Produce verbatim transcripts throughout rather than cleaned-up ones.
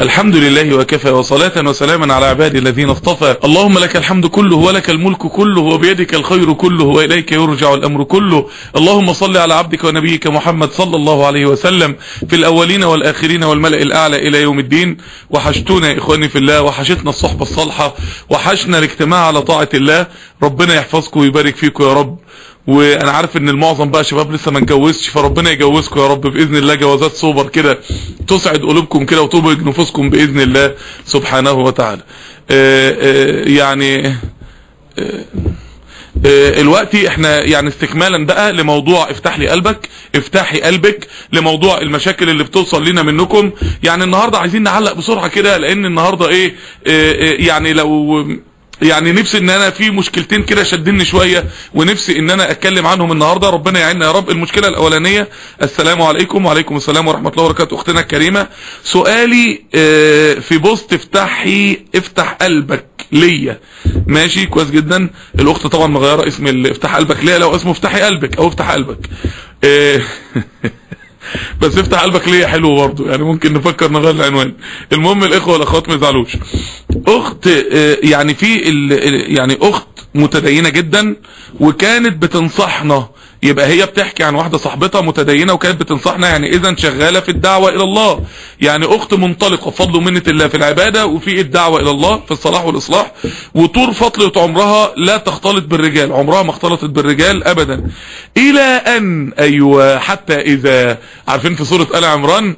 الحمد لله وكفى وصلاة وسلاما على عبادي الذين اصطفى. اللهم لك الحمد كله ولك الملك كله وبيدك الخير كله وإليك يرجع الأمر كله. اللهم صل على عبدك ونبيك محمد صلى الله عليه وسلم في الأولين والآخرين والملأ الأعلى إلى يوم الدين. وحشتونا يا إخواني في الله، وحشتنا الصحبة الصالحة، وحشنا الاجتماع على طاعة الله. ربنا يحفظكم ويبارك فيكم يا رب. وانا عارف ان المعظم بقى شباب لسه ما اتجوزش، فربنا يجوزكم يا رب باذن الله جوازات سوبر كده تسعد قلوبكم كده وتبهج نفوسكم باذن الله سبحانه وتعالى. آآ آآ يعني آآ الوقت احنا يعني استكمالا بقى لموضوع افتح لي قلبك، افتحي قلبك، لموضوع المشاكل اللي بتوصل لنا منكم. يعني النهارده عايزين نعلق بسرعه كده، لان النهارده ايه يعني لو يعني نفسي ان انا في مشكلتين كده شدني شوية، ونفسي ان انا اتكلم عنهم النهاردة. ربنا يعيننا يا رب. المشكلة الاولانية، السلام عليكم. وعليكم السلام ورحمة الله وبركاته. اختنا الكريمة، سؤالي في بوست افتحي افتح قلبك ليا، ماشي كويس جدا. الاخت طبعا مغيرة اسم افتح قلبك ليا، لو اسمه افتحي قلبك او افتح قلبك بس افتح قلبك ليه حلو برضه، يعني ممكن نفكر نغير العنوان. المهم الاخوه والاخوات ما يزعلوش. اخت يعني في يعني اخت متدينه جدا، وكانت بتنصحنا، يبقى هي بتحكي عن واحده صاحبتها متدينه وكانت بتنصحنا، يعني اذا شغاله في الدعوه الى الله، يعني اخت منطلقه بفضل ومنه الله في العباده وفي الدعوه الى الله في الصلاح والاصلاح. وطول فتره عمرها لا تختلط بالرجال، عمرها ما اختلطت بالرجال ابدا، الى ان ايوه حتى اذا عارفين في سوره ال عمران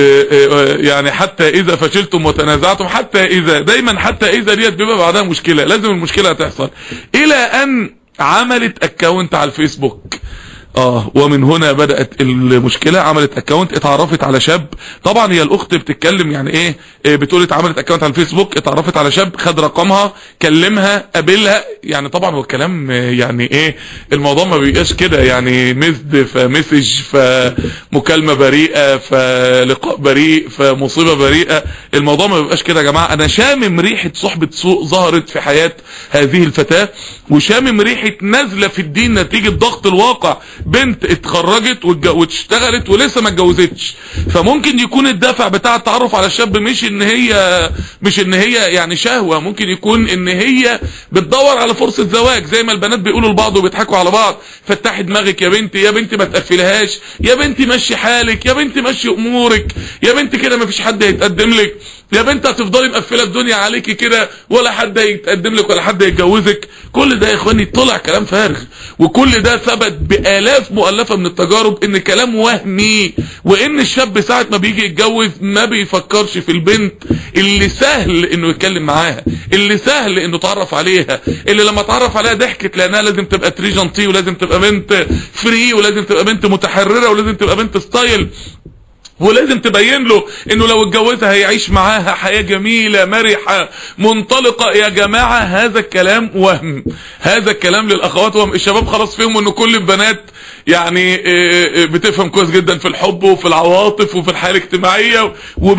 يعني حتى اذا فشلتم وتنازعتم، حتى اذا دايما حتى اذا ديت بيبقى بعدها مشكله، لازم المشكله هتحصل، الى ان عملت اكونت على الفيسبوك. اه ومن هنا بدأت المشكلة. عملت اكونت، اتعرفت على شاب. طبعا هي الاخت بتتكلم يعني ايه, إيه بتقول اتعملت اكونت على الفيسبوك، اتعرفت على شاب، خد رقمها، كلمها، قابلها. يعني طبعا هو الكلام يعني ايه، الموضوع ما بيبقاش كده يعني مزد فمسج فمكالمة بريئة فلقاء بريء فمصيبة بريئة. الموضوع ما بيبقاش كده يا جماعة. انا شامم ريحة صحبة سوء ظهرت في حياة هذه الفتاة، وشامم ريحة نزلة في الدين نتيجة ضغط الواقع. بنت اتخرجت واشتغلت ولسه ما اتجوزتش، فممكن يكون الدافع بتاع التعرف على الشاب مش ان هي مش ان هي يعني شهوة، ممكن يكون ان هي بتدور على فرصة زواج، زي ما البنات بيقولوا لبعض وبيضحكوا على بعض. فتحي دماغك يا بنتي، يا بنتي ما تقفلهاش، يا بنتي مشي حالك، يا بنتي مشي امورك، يا بنتي كده ما فيش حد هيتقدم لك، يا بنتي هتفضلي مقفله الدنيا عليكي كده ولا حد هيتقدم لك ولا حد هيتجوزك. كل ده يا اخواني طلع كلام فارغ، وكل ده ثبت بالاف مؤلفه من التجارب ان كلام وهمي، وان الشاب ساعه ما بيجي يتجوز ما بيفكرش في البنت اللي سهل انه يتكلم معاها، اللي سهل انه يتعرف عليها، اللي لما اتعرف عليها ضحكت لانها لازم تبقى تريجنتي، ولازم تبقى بنت فري، ولازم تبقى بنت متحرره، ولازم تبقى بنت ستايل، ولازم تبين له انه لو اتجوزها هيعيش معاها حياة جميلة مرحة منطلقة. يا جماعة هذا الكلام وهم، هذا الكلام للاخوات وهم. الشباب خلاص فهموا ان كل البنات يعني بتفهم كويس جدا في الحب وفي العواطف وفي الحياة الاجتماعية،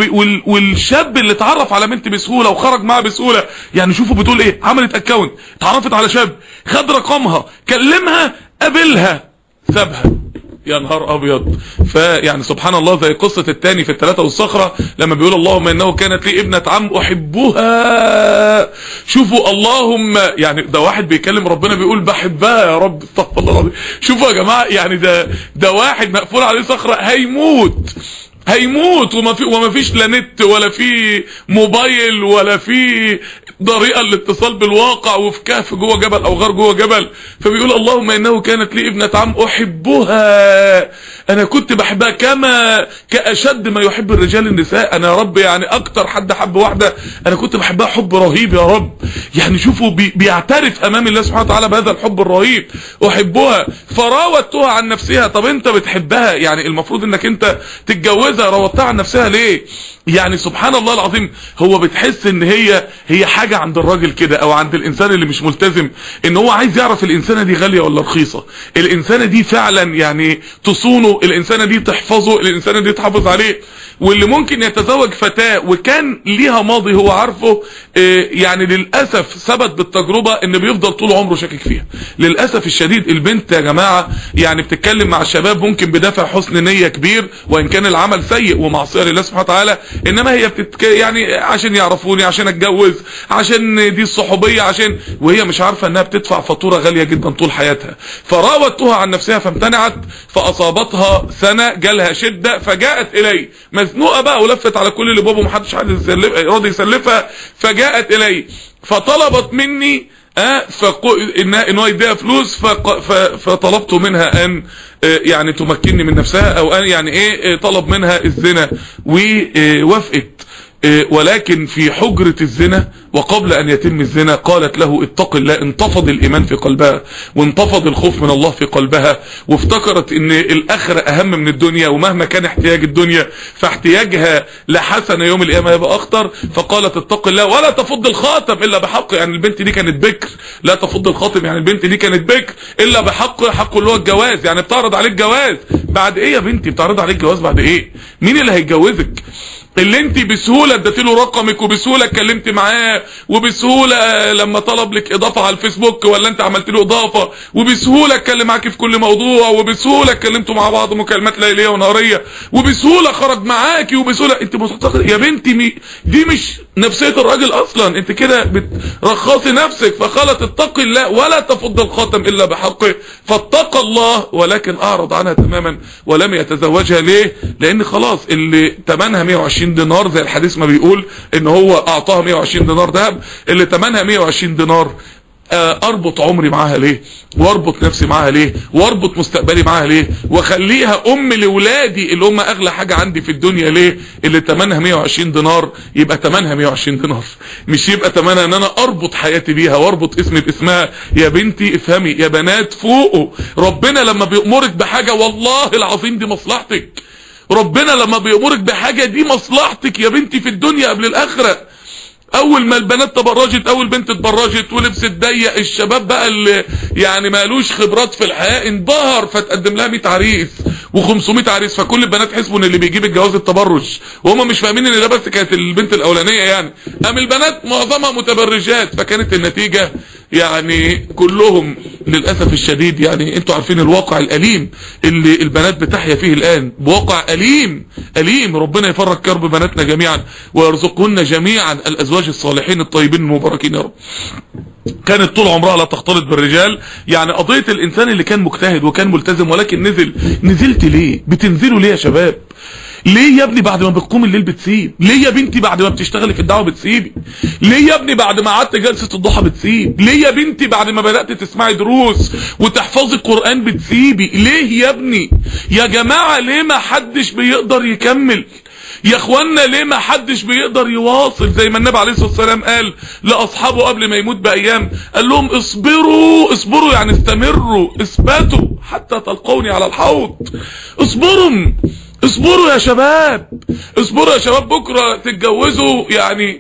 والشاب اللي اتعرف على بنت بسهولة وخرج معها بسهولة، يعني شوفوا بتقول ايه، عملت اكونت، اتعرفت على شاب، خد رقمها، كلمها، قابلها، سابها. يا نهار ابيض. فيعني سبحان الله، زي قصة التاني في الثلاثة والصخرة لما بيقول اللهم انه كانت لي ابنة عم احبها. شوفوا اللهم، يعني ده واحد بيكلم ربنا بيقول بحبها يا رب، استغفر الله العظيم. شوفوا يا جماعة، يعني ده ده واحد مقفول عليه صخرة هيموت هيموت وما في وما فيش لا نت ولا في موبايل ولا في طريقه للاتصال بالواقع، وفي كهف جوه جبل او غار جوه جبل. فبيقول اللهم انه كانت لي ابنة عم احبها، انا كنت بحبها كما كاشد ما يحب الرجال النساء. انا يا رب يعني اكتر حد حب واحده انا كنت بحبها حب رهيب يا رب. يعني شوفوا بي بيعترف امام الله سبحانه وتعالى بهذا الحب الرهيب، احبها فراودتها عن نفسها. طب انت بتحبها، يعني المفروض انك انت تتجوزها، راودتها عن نفسها ليه؟ يعني سبحان الله العظيم. هو بتحس ان هي هي حاجة عند الراجل كده او عند الانسان اللي مش ملتزم، ان هو عايز يعرف الانسانة دي غالية ولا رخيصة، الانسانة دي فعلا يعني تصونه، الانسانة دي تحفظه، الانسانة دي تحافظ عليه. واللي ممكن يتزوج فتاة وكان ليها ماضي هو عارفه، يعني للأسف ثبت بالتجربة ان بيفضل طول عمره شاكك فيها. للأسف الشديد البنت يا جماعة يعني بتتكلم مع الشباب ممكن بدافع حسن نية كبير، وان كان العمل سيء ومعصية لله سبحانه وتعالى، انما هي بتتك... يعني عشان يعرفوني، عشان اتجوز، عشان دي الصحوبية، عشان، وهي مش عارفة انها بتدفع فاتورة غالية جدا طول حياتها. فراودتها عن نفسها فامتنعت، فاصابتها سنة جالها شدة، فجاءت الي مزنوقة بقى ولفت على كل اللي بابه محدش حد راضي يسلفها، فجاءت الي فطلبت مني اه ان هو يديها فلوس، فطلبت منها ان اه يعني تمكنني من نفسها، او ان يعني ايه طلب منها الزنا ووافقت. ولكن في حجرة الزنا وقبل ان يتم الزنا قالت له اتق الله. انتفض الايمان في قلبها وانتفض الخوف من الله في قلبها، وافتكرت ان الاخرة اهم من الدنيا، ومهما كان احتياج الدنيا فاحتياجها لحسنة يوم القيامة يبقى اخطر. فقالت اتق الله ولا تفض الخاتم الا بحق. يعني البنت دي كانت بكر، لا تفض الخاتم، يعني البنت دي كانت بكر الا بحق، حقه اللي هو الجواز. يعني بتعرض عليك جواز بعد ايه يا بنتي؟ بتعرض عليك جواز بعد ايه؟ مين اللي هيتجوزك؟ اللي انت بسهولة اديتيله رقمك، وبسهولة اتكلمت معاه، وبسهولة لما طلب لك اضافة على الفيسبوك ولا انت عملت له اضافة، وبسهولة اتكلم معاكي في كل موضوع، وبسهولة اتكلمتوا مع بعض مكالمات ليلية ونهارية، وبسهولة خرج معاكي، وبسهولة. انت معتقد يا بنتي مي دي مش نفسية الراجل اصلا، انت كده بترخصي نفسك. فقالت اتق الله ولا تفض الخاتم الا بحقه، فاتقى الله ولكن اعرض عنها تماما ولم يتزوجها. ليه؟ لان خلاص اللي تمنها مية وعشرين دينار زي الحديث ما بيقول ان هو اعطاها مية وعشرين دينار ذهب، اللي تمنها مية وعشرين دينار اربط عمري معاها ليه؟ واربط نفسي معاها ليه؟ واربط مستقبلي معاها ليه؟ واخليها ام لاولادي اللي هم اغلى حاجة عندي في الدنيا ليه؟ اللي تمنها مية وعشرين دينار يبقى تمنها مية وعشرين دينار، مش يبقى تمنها ان انا اربط حياتي بيها واربط اسمي باسمها. يا بنتي افهمي يا بنات فوقوا، ربنا لما بيأمرك بحاجة والله العظيم دي مصلحتك. ربنا لما بيأمرك بحاجة دي مصلحتك يا بنتي في الدنيا قبل الاخرة. اول ما البنات تبرجت، اول بنت اتبرجت ولبست ضيق، الشباب بقى اللي يعني مالوش خبرات في الحياة انبهر، فتقدم لها مية عريس وخمسمية عريس، فكل البنات حسبوا ان اللي بيجيب الجواز التبرج، وهم مش فاهمين ان ده بس كانت البنت الاولانية. يعني قام البنات معظمها متبرجات، فكانت النتيجة يعني كلهم للأسف الشديد. يعني انتوا عارفين الواقع الأليم اللي البنات بتحيا فيه الآن، بواقع أليم أليم. ربنا يفرج كرب بناتنا جميعا ويرزقهن جميعا الأزواج الصالحين الطيبين المباركين يا رب. كانت طول عمرها لا تختلط بالرجال. يعني قضية الإنسان اللي كان مجتهد وكان ملتزم ولكن نزل. نزلت ليه؟ بتنزلوا ليه يا شباب؟ ليه يا ابني بعد ما بتقوم الليل بتسيب؟ ليه يا بنتي بعد ما بتشتغلي في الدعوة بتسيبي؟ ليه يا ابني بعد ما قعدت جلسة الضحى بتسيب؟ ليه يا بنتي بعد ما بدأت تسمعي دروس وتحفظي القرآن بتسيبي؟ ليه يا ابني؟ يا جماعة ليه ما حدش بيقدر يكمل؟ يا اخوانا ليه ما حدش بيقدر يواصل؟ زي ما النبي عليه الصلاة والسلام قال لأصحابه قبل ما يموت بأيام، قال لهم اصبروا اصبروا يعني استمروا اثبتوا حتى تلقوني على الحوض. اصبروا اصبروا يا شباب، اصبروا يا شباب، بكرة تتجوزوا يعني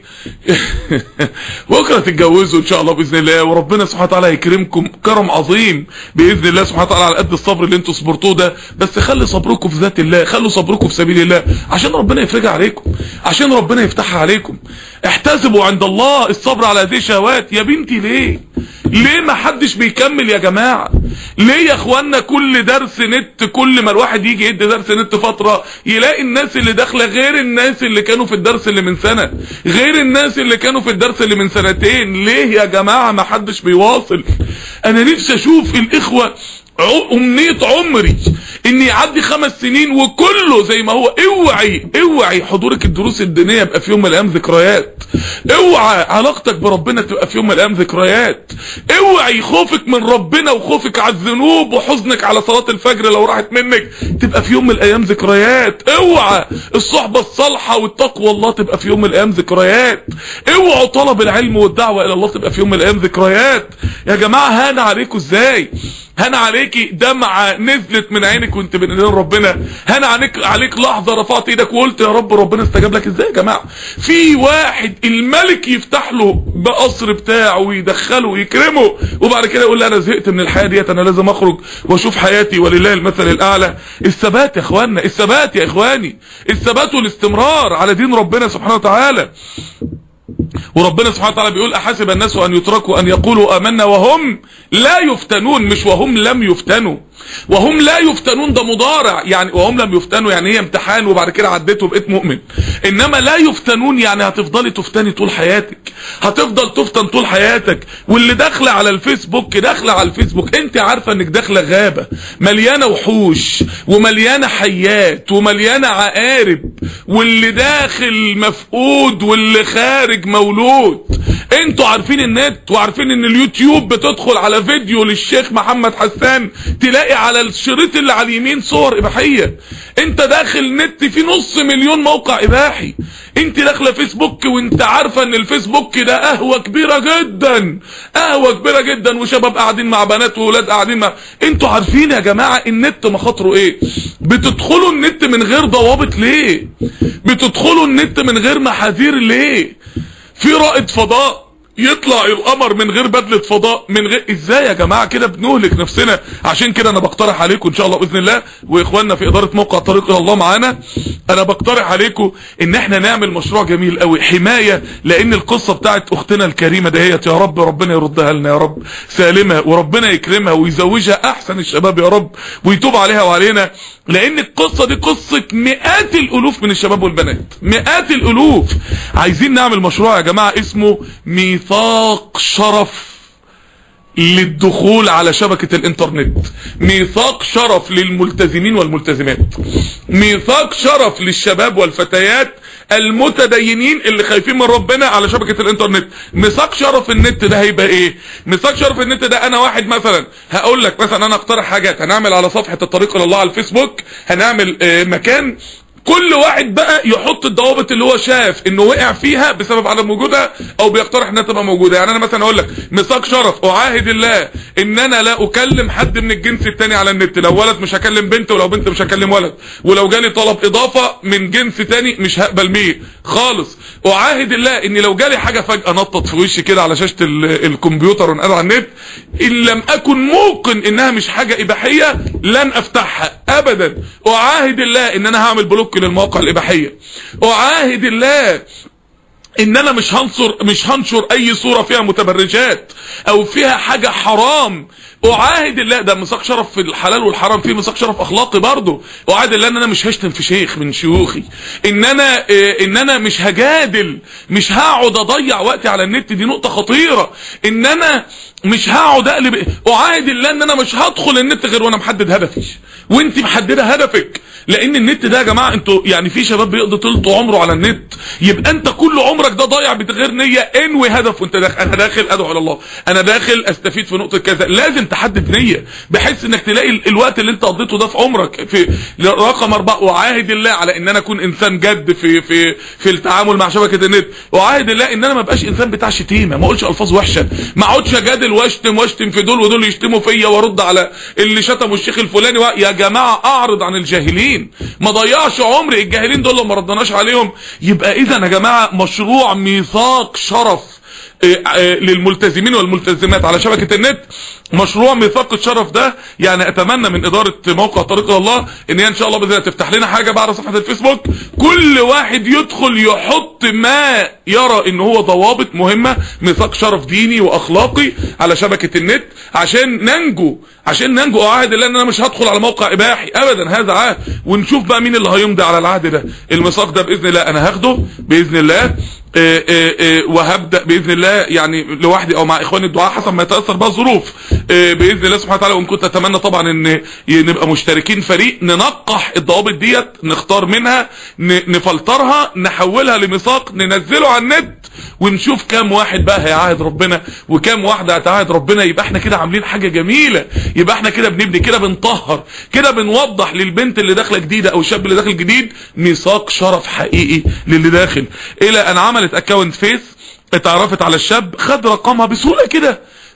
بكرة تتجوزوا ان شاء الله بإذن الله، وربنا سبحانه وتعالى يكرمكم كرم عظيم بإذن الله سبحانه وتعالى على قد الصبر اللي انتوا صبرتوه ده. بس خلي صبركم في ذات الله، خلوا صبركم في سبيل الله عشان ربنا يفرجها عليكم، عشان ربنا يفتحها عليكم. احتسبوا عند الله الصبر على هذه الشهوات. يا بنتي ليه ليه ما حدش بيكمل يا جماعة؟ ليه يا اخوانا كل درس نت، كل ما الواحد يجي يدي درس نت فترة يلاقي الناس اللي داخله غير الناس اللي كانوا في الدرس اللي من سنة، غير الناس اللي كانوا في الدرس اللي من سنتين؟ ليه يا جماعة ما حدش بيواصل؟ انا نفسي اشوف الاخوة امنية عمري ان يعدي خمس سنين وكله زي ما هو. اوعي اوعي حضورك الدروس الدينية يبقى في يوم من الايام ذكريات، اوعى علاقتك بربنا تبقى في يوم من الايام ذكريات، اوعي خوفك من ربنا وخوفك على الذنوب وحزنك على صلاة الفجر لو راحت منك تبقى في يوم من الايام ذكريات، اوعى الصحبة الصالحة والتقوى الله تبقى في يوم من الايام ذكريات، اوعوا طلب العلم والدعوة الى الله تبقى في يوم من الايام ذكريات. يا جماعة هان عليكم ازاي؟ هان عليكي دمعة نزلت من عينك وانت بين ايدين ربنا، هان عليك عليك لحظة رفعت ايدك وقلت يا رب ربنا استجاب لك. ازاي يا جماعة؟ في واحد الملك يفتح له بقصر بتاعه ويدخله ويكرمه وبعد كده يقول لي انا زهقت من الحياة ديت، انا لازم اخرج واشوف حياتي ولله المثل الاعلى. الثبات يا اخواننا، الثبات يا اخواني، الثبات والاستمرار على دين ربنا سبحانه وتعالى. وربنا سبحانه وتعالى بيقول احسب الناس ان يتركوا ان يقولوا امنا وهم لا يفتنون، مش وهم لم يفتنوا. وهم لا يفتنون ده مضارع، يعني وهم لم يفتنوا يعني هي امتحان وبعد كده عديته وبقيت مؤمن. انما لا يفتنون يعني هتفضلي تفتني طول حياتك، هتفضل تفتن طول حياتك. واللي داخله على الفيسبوك داخله على الفيسبوك انت عارفه انك داخله غابه مليانه وحوش ومليانه حيات ومليانه عقارب، واللي داخل مفقود واللي خارج مولود. انتوا عارفين النت وعارفين ان اليوتيوب بتدخل على فيديو للشيخ محمد حسان تلاقي على الشريط اللي على اليمين صور اباحيه. انت داخل نت في نص مليون موقع اباحي، انت داخله فيسبوك وانت عارفه ان الفيسبوك ده قهوه كبيره جدا، قهوه كبيره جدا وشباب قاعدين مع بنات واولاد قاعدين مع. انتوا عارفين يا جماعه النت مخاطره ايه؟ بتدخلوا النت من غير ضوابط ليه؟ بتدخلوا النت من غير محاذير ليه؟ في رائد فضاء يطلع القمر من غير بدلة فضاء، من غير ازاي يا جماعة؟ كده بنهلك نفسنا. عشان كده انا بقترح عليكم ان شاء الله باذن الله، واخواننا في ادارة موقع طريق الى الله معانا، انا بقترح عليكم ان احنا نعمل مشروع جميل قوي حماية، لان القصة بتاعت اختنا الكريمة دهيت يا رب ربنا يردها لنا يا رب سالمة، وربنا يكرمها ويزوجها احسن الشباب يا رب ويتوب عليها وعلينا. لان القصة دي قصة مئات الالوف من الشباب والبنات، مئات الالوف. عايزين نعمل مشروع يا جماعة اسمه ميثاق شرف للدخول على شبكة الانترنت، ميثاق شرف للملتزمين والملتزمات، ميثاق شرف للشباب والفتيات المتدينين اللي خايفين من ربنا على شبكة الانترنت. ميثاق شرف النت ده هيبقى ايه؟ ميثاق شرف النت ده انا واحد مثلا هقول لك مثلا انا اقترح حاجات، هنعمل على صفحة الطريق الى الله على الفيسبوك هنعمل اه مكان كل واحد بقى يحط الضوابط اللي هو شاف انه وقع فيها بسبب عدم وجودها او بيقترح انها تبقى موجوده. يعني انا مثلا اقول لك ميثاق شرف اعاهد الله ان انا لا اكلم حد من الجنس التاني على النت، لو ولد مش هكلم بنت ولو بنت مش هكلم ولد، ولو جالي طلب اضافه من جنس تاني مش هقبل بيه خالص. اعاهد الله ان لو جالي حاجه فجاه نطت في وشي كده على شاشه الكمبيوتر ونقل على النت، ان لم اكن موقن انها مش حاجه اباحيه لن افتحها ابدا. اعاهد الله ان انا هعمل بلوك للمواقع الاباحيه. اعاهد الله ان انا مش هنصر مش هنشر اي صورة فيها متبرجات او فيها حاجة حرام. اعاهد الله، ده ميثاق شرف في الحلال والحرام، فيه ميثاق شرف اخلاقي برضه. اعاهد الله ان انا مش هشتم في شيخ من شيوخي، ان انا إيه ان انا مش هجادل، مش هقعد اضيع وقتي على النت، دي نقطة خطيرة. ان انا مش هقعد اقلب. اعاهد الله ان انا مش هدخل النت غير وانا محدد هدفي وانت محدده هدفك. لان النت ده يا جماعه انتوا يعني في شباب بيقضي طول عمره على النت، يبقى انت كل عمرك ده ضايع بغير نيه. انوي هدف وانت داخل، انا داخل ادعو الى الله، انا داخل استفيد في نقطه كذا. لازم تحدد نيه بحيث انك تلاقي الوقت اللي انت قضيته ده في عمرك. في رقم أربعة اعاهد الله على ان انا اكون انسان جد في في في التعامل مع شبكه النت. اعاهد الله ان انا ما ابقاش انسان بتاع شتيمه، ما اقولش الفاظ وحشه، ما اقعدش اجادل واشتم واشتم في دول ودول يشتموا فيا وارد على اللي شتموا الشيخ الفلاني. يا جماعه اعرض عن الجاهلين، ما ضيعش عمري. الجاهلين دول لو ما ردناش عليهم يبقى اذا يا جماعه مشروع ميثاق شرف للملتزمين والملتزمات على شبكة النت. مشروع ميثاق الشرف ده يعني اتمنى من ادارة موقع طريق الى الله ان هي ان شاء الله باذن الله تفتح لنا حاجة بعد صفحة الفيسبوك، كل واحد يدخل يحط ما يرى ان هو ضوابط مهمة، ميثاق شرف ديني واخلاقي على شبكة النت عشان ننجو، عشان ننجو. اعاهد الله ان انا مش هدخل على موقع اباحي ابدا، هذا عهد. ونشوف بقى مين اللي هيمضي على العهد ده. الميثاق ده باذن الله انا هاخده باذن الله إيه إيه إيه وهبدأ بإذن الله يعني لوحدي او مع اخواني الدعاء حسب ما يتأثر بها الظروف بإذن الله سبحانه وتعالى. وان كنت اتمنى طبعا ان نبقى مشتركين فريق ننقح الضوابط ديت، نختار منها نفلترها نحولها لميثاق ننزله على النت ونشوف كام واحد بقى هيعاهد ربنا وكام واحدة هتعاهد ربنا. يبقى احنا كده عاملين حاجة جميلة، يبقى احنا كده بنبني، كده بنطهر، كده بنوضح للبنت اللي داخله جديدة او الشاب اللي داخل جديد ميثاق شرف حقيقي للي داخل. الى ان عملت اكاونت فيس اتعرفت على الشاب، خد رقمها بسهولة كده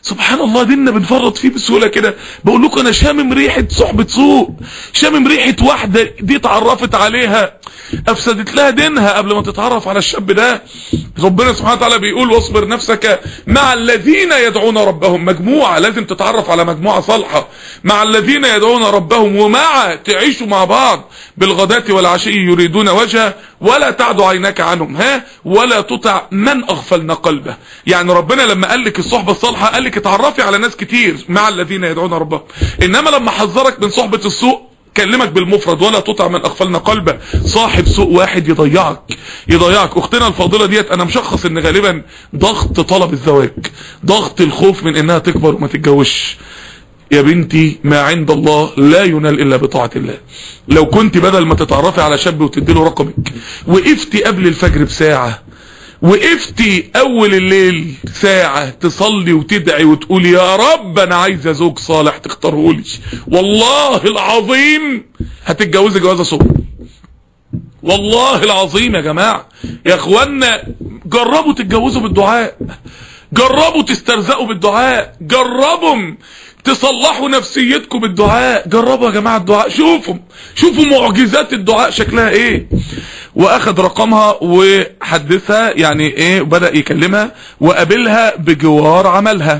سبحان الله ديننا بنفرط فيه بسهولة كده. بقول لكم انا شامم ريحة صحبة سوء، شامم ريحة واحدة دي اتعرفت عليها افسدت لها دينها قبل ما تتعرف على الشاب ده. ربنا سبحانه وتعالى بيقول واصبر نفسك مع الذين يدعون ربهم، مجموعة لازم تتعرف على مجموعة صالحة، مع الذين يدعون ربهم، ومع تعيشوا مع بعض بالغداة والعشي يريدون وجهه ولا تعد عيناك عنهم ها ولا تطع من اغفلنا قلبه. يعني ربنا لما قال لك الصحبة الصالحة قال لك اتعرفي على ناس كتير مع الذين يدعون ربهم، انما لما حذرك من صحبة السوء كلمك بالمفرد ولا تطع من اغفلنا قلبه. صاحب سوء واحد يضيعك يضيعك. اختنا الفاضله ديت انا مشخص ان غالبا ضغط طلب الزواج، ضغط الخوف من انها تكبر وما تتجوزش. يا بنتي ما عند الله لا ينال الا بطاعه الله. لو كنت بدل ما تتعرفي على شاب وتديله رقمك وقفتي قبل الفجر بساعه، وقفتي اول الليل ساعة تصلي وتدعي وتقولي يا رب انا عايزة زوج صالح تختاره لي، والله العظيم هتتجوزي جوازة صبح. والله العظيم يا جماعة يا اخوانا، جربوا تتجوزوا بالدعاء، جربوا تسترزقوا بالدعاء، جربوا تصلحوا نفسيتكم بالدعاء، جربوا يا جماعة الدعاء. شوفوا شوفوا معجزات الدعاء شكلها ايه. واخد رقمها وحدثها يعني ايه، بدأ يكلمها وقابلها بجوار عملها،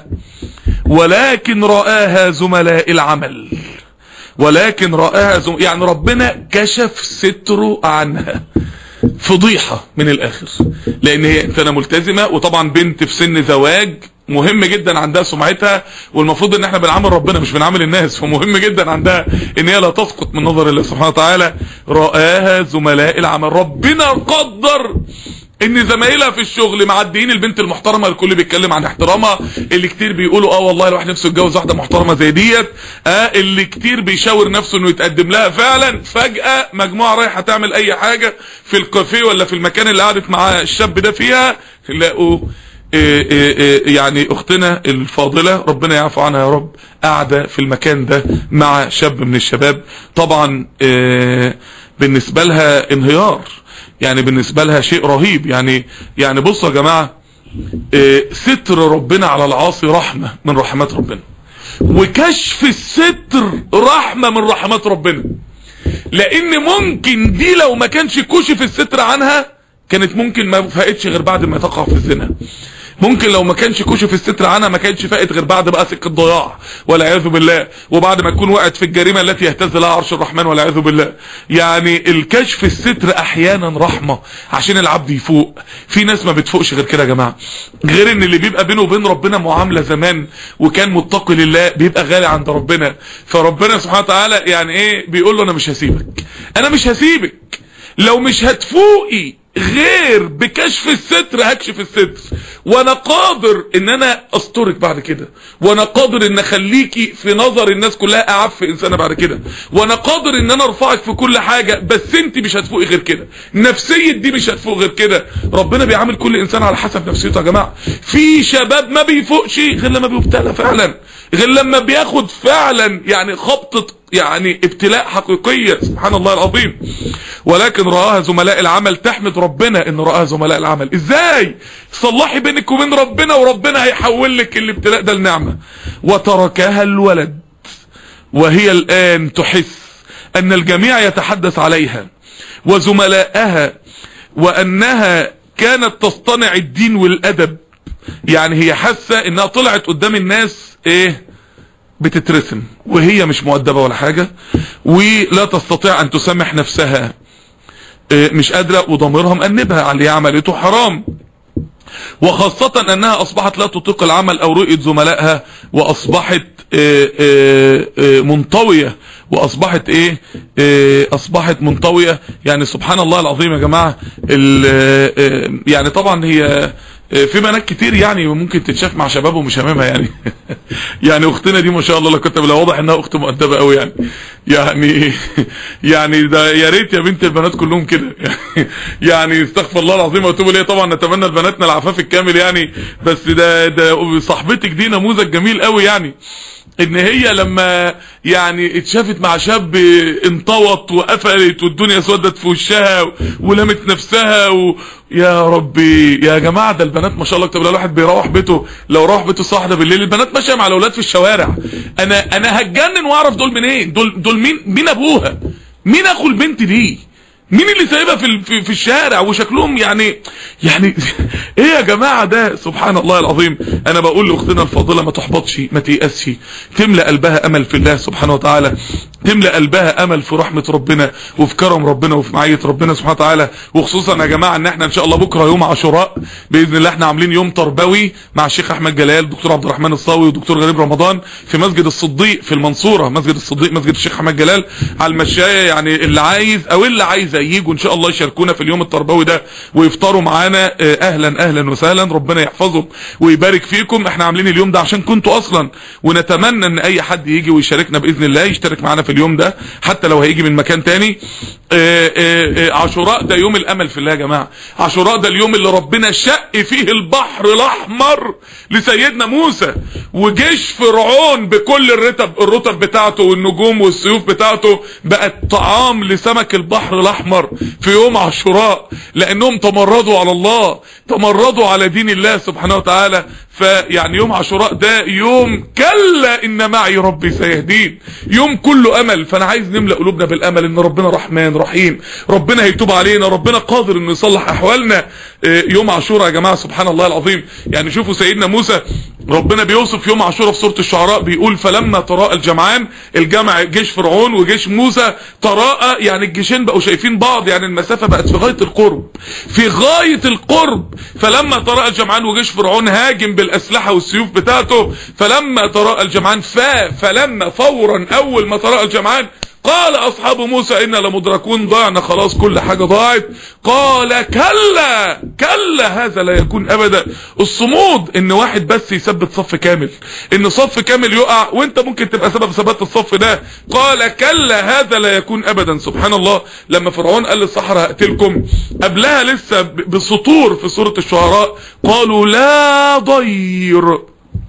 ولكن رآها زملاء العمل، ولكن رآها زم... يعني ربنا كشف ستره عنها. فضيحة من الاخر، لان هي انسانة ملتزمة، وطبعا بنت في سن زواج مهم جدا عندها سمعتها، والمفروض ان احنا بنعامل ربنا مش بنعامل الناس، فمهم جدا عندها ان هي لا تسقط من نظر الله سبحانه وتعالى. رآها زملاء العمل، ربنا قدر ان زمايلها في الشغل معديين البنت المحترمه، الكل بيتكلم عن احترامها، اللي كتير بيقولوا اه والله الواحد نفسه يتجوز واحده محترمه زي ديت، اه اللي كتير بيشاور نفسه انه يتقدم لها فعلا. فجأة مجموعه رايحه تعمل اي حاجه في الكافيه ولا في المكان اللي قعدت مع الشاب ده فيها، تلاقوا إيه إيه إيه يعني اختنا الفاضلة ربنا يعفو عنها يا رب قاعدة في المكان ده مع شاب من الشباب. طبعا إيه بالنسبة لها انهيار، يعني بالنسبة لها شيء رهيب. يعني يعني بصوا يا جماعة، إيه ستر ربنا على العاصي رحمة من رحمات ربنا، وكشف الستر رحمة من رحمات ربنا، لان ممكن دي لو ما كانش كشف الستر عنها كانت ممكن ما فاقتش غير بعد ما تقع في الزنا. ممكن لو ما كانش كشف الستر عنها ما كانش فاقت غير بعد بقى سكه ضياع والعياذ بالله، وبعد ما تكون وقعت في الجريمه التي يهتز لها عرش الرحمن والعياذ بالله. يعني الكشف الستر احيانا رحمه عشان العبد يفوق. في ناس ما بتفوقش غير كده يا جماعه، غير ان اللي بيبقى بينه وبين ربنا معامله زمان وكان متقي لله بيبقى غالي عند ربنا. فربنا سبحانه وتعالى يعني ايه بيقول له انا مش هسيبك، انا مش هسيبك لو مش هتفوقي غير بكشف الستر. هكشف الستر وانا قادر ان انا استرك بعد كده، وانا قادر ان اخليكي في نظر الناس كلها اعف انسانه بعد كده، وانا قادر ان انا ارفعك في كل حاجه، بس انت مش هتفوقي غير كده، نفسيه دي مش هتفوق غير كده. ربنا بيعامل كل انسان على حسب نفسيته يا جماعه. في شباب ما بيفوقش غير لما بيبتلى فعلا، غير لما بياخد فعلا يعني خبطه يعني ابتلاء حقيقية. سبحان الله العظيم. ولكن رآها زملاء العمل، تحمد ربنا ان رآها زملاء العمل. ازاي؟ صلحي بينك وبين ربنا وربنا هيحول لك الابتلاء ده لنعمة. وتركها الولد وهي الآن تحس ان الجميع يتحدث عليها وزملائها وانها كانت تصطنع الدين والادب. يعني هي حاسة انها طلعت قدام الناس ايه بتترسم، وهي مش مؤدبة ولا حاجة، ولا تستطيع ان تسامح نفسها، مش قادرة، وضميرها مأنبها على اللي عملته حرام. وخاصة انها اصبحت لا تطيق العمل او رؤية زملائها، واصبحت منطوية، واصبحت ايه اصبحت منطوية. يعني سبحان الله العظيم يا جماعة. يعني طبعا هي في بنات كتير يعني ممكن تتشاف مع شباب ومش هاممها يعني. يعني اختنا دي ما شاء الله لا كنت بلا واضح انها اخت مؤدبه قوي يعني. يعني يعني ده يا ريت يا بنت البنات كلهم كده. يعني استغفر الله العظيم واتوب اليه. طبعا نتمنى لبناتنا العفاف الكامل يعني، بس ده ده صاحبتك دي نموذج جميل قوي يعني. ان هي لما يعني اتشافت مع شاب انطوت وقفلت والدنيا سودت في وشها ولمت نفسها و... يا ربي يا جماعه، ده البنات ما شاء الله اكتب. الواحد بيروح بيته، لو روح بيته الساعه واحدة بالليل البنات ماشيه مع الاولاد في الشوارع. انا انا هتجنن واعرف دول منين، دول دول مين مين ابوها، مين اخو البنت دي، مين اللي سايبها في في, في الشارع وشكلهم يعني يعني ايه يا جماعه ده؟ سبحان الله العظيم. انا بقول لاختنا الفاضله ما تحبطش، ما تيأسش، تملأ قلبها امل في الله سبحانه وتعالى، تملأ قلبها امل في رحمه ربنا وفي كرم ربنا وفي معيه ربنا سبحانه وتعالى. وخصوصا يا جماعه ان احنا ان شاء الله بكره يوم عاشوراء باذن الله، احنا عاملين يوم تربوي مع الشيخ احمد جلال والدكتور عبد الرحمن الصاوي والدكتور غريب رمضان في مسجد الصديق في المنصوره. مسجد الصديق مسجد الشيخ احمد جلال على المشايه، يعني اللي عايز او اللي عايزه ييجوا ان شاء الله يشاركونا في اليوم التربوي ده ويفطروا معانا. اهلا اهلا وسهلا، ربنا يحفظهم ويبارك فيكم. احنا عاملين اليوم ده عشان كنتوا اصلا، ونتمنى ان اي حد يجي ويشاركنا باذن الله، يشترك معانا في اليوم ده حتى لو هيجي من مكان تاني. آآ آآ عاشوراء ده يوم الامل في الله يا جماعه. عاشوراء ده اليوم اللي ربنا شق فيه البحر الاحمر لسيدنا موسى، وجيش فرعون بكل الرتب الرتب بتاعته والنجوم والسيوف بتاعته بقت طعام لسمك البحر الاحمر في يوم عاشوراء، لانهم تمردوا على الله، تمردوا على دين الله سبحانه وتعالى. فيعني يوم عاشوراء ده يوم كلا ان معي ربي سيهدين، يوم كله امل. فانا عايز نملأ قلوبنا بالامل ان ربنا رحمن رحيم، ربنا هيتوب علينا، ربنا قادر انه يصلح احوالنا. يوم عاشوراء يا جماعه سبحان الله العظيم. يعني شوفوا سيدنا موسى ربنا بيوصف يوم عاشوراء في سوره الشعراء، بيقول فلما تراءى الجمعان، الجمع جيش فرعون وجيش موسى، تراءى يعني الجيشين بقوا شايفين بعض، يعني المسافه بقت في غايه القرب، في غايه القرب. فلما تراءى الجمعان وجيش فرعون هاجم بالاسلحه والسيوف بتاعته، فلما تراءى الجمعان فا فلما فورا اول ما تراءى الجمعان قال اصحاب موسى انا لمدركون، ضاعنا خلاص كل حاجه ضاعت. قال كلا كلا هذا لا يكون ابدا. الصمود ان واحد بس يثبت صف كامل، ان صف كامل يقع وانت ممكن تبقى سبب ثبات الصف ده. قال كلا هذا لا يكون ابدا. سبحان الله. لما فرعون قال للصحراء هقتلكم، قبلها لسه بسطور في سوره الشعراء قالوا لا ضير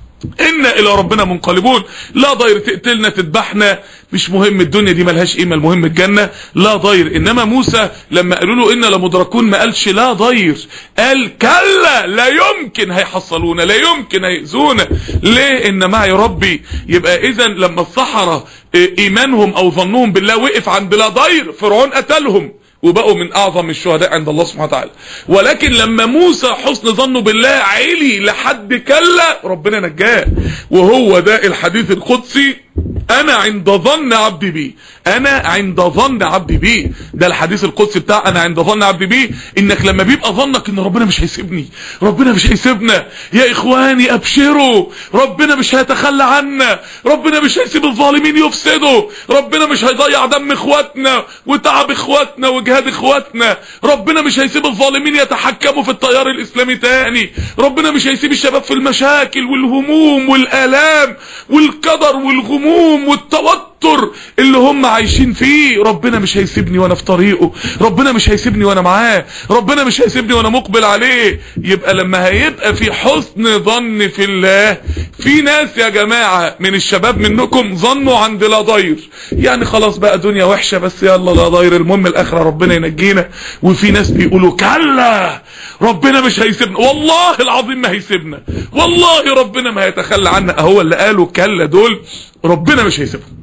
إنا إلى ربنا منقلبون. لا ضير، تقتلنا تذبحنا مش مهم، الدنيا دي ملهاش قيمة، المهم الجنة، لا ضير. إنما موسى لما قالوا له إنا لمدركون ما قالش لا ضير، قال كلا لا يمكن هيحصلونا، لا يمكن هيأذونا. ليه؟ إن معي ربي. يبقى إذن لما السحرة إيمانهم أو ظنهم بالله وقف عند لا ضير، فرعون قتلهم وبقوا من اعظم الشهداء عند الله سبحانه وتعالى. ولكن لما موسى حسن ظنه بالله عالي لحد كلا، ربنا نجاه. وهو ده الحديث القدسي، انا عند ظن عبدي بي، انا عند ظن عبدي بي. ده الحديث القدسي بتاع انا عند ظن عبدي بي. انك لما بيبقى ظنك ان ربنا مش هيسيبني، ربنا مش هيسيبنا، يا اخواني ابشروا، ربنا مش هيتخلى عنا، ربنا مش هيسيب الظالمين يفسدوا، ربنا مش هيضيع دم اخواتنا وتعب اخواتنا وجهاد اخواتنا، ربنا مش هيسيب الظالمين يتحكموا في التيار الاسلامي تاني، ربنا مش هيسيب الشباب في المشاكل والهموم والالام والقدر والغموم والتوتر اللي هم عايشين فيه. ربنا مش هيسيبني وانا في طريقه، ربنا مش هيسيبني وانا معاه، ربنا مش هيسيبني وانا مقبل عليه. يبقى لما هيبقى في حسن ظن في الله، في ناس يا جماعة من الشباب منكم ظنوا عند لا ضير، يعني خلاص بقى دنيا وحشة بس يلا لا ضير، المهم الاخرة ربنا ينجينا. وفي ناس بيقولوا كلا ربنا مش هيسيبنا، والله العظيم ما هيسيبنا، والله ربنا ما هيتخلى عنا. اهو اللي قالوا كلا دول ربنا مش هيسيبهم.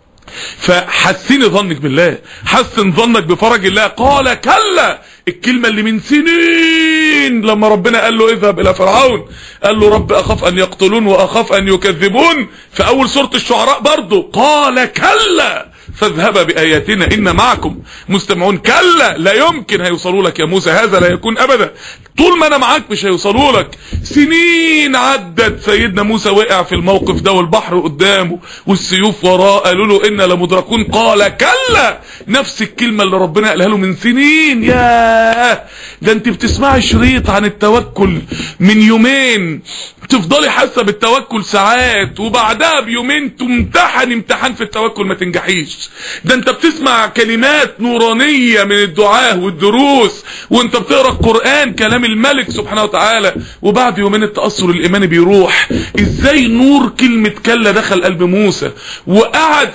فحسن ظنك بالله، حسن ظنك بفرج الله. قال كلا، الكلمة اللي من سنين لما ربنا قال له اذهب الى فرعون، قال له رب اخاف ان يقتلون واخاف ان يكذبون، في اول سورة الشعراء برضو قال كلا فاذهب بآياتنا إن معكم مستمعون. كلا لا يمكن هيوصلوا لك يا موسى، هذا لا يكون أبدا، طول ما أنا معاك مش هيوصلوا لك. سنين عدت، سيدنا موسى وقع في الموقف ده والبحر قدامه والسيوف وراه، قالوا له إنا لمدركون، قال كلا، نفس الكلمة اللي ربنا قالها له من سنين. ياه، ده انت بتسمعي شريط عن التوكل من يومين تفضلي حاسه بالتوكل ساعات، وبعدها بيومين تمتحن امتحان في التوكل ما تنجحيش. ده انت بتسمع كلمات نورانيه من الدعاء والدروس وانت بتقرا القران كلام الملك سبحانه وتعالى، وبعد يومين التاثر الايماني بيروح. ازاي نور كلمه كلا دخل قلب موسى وقعد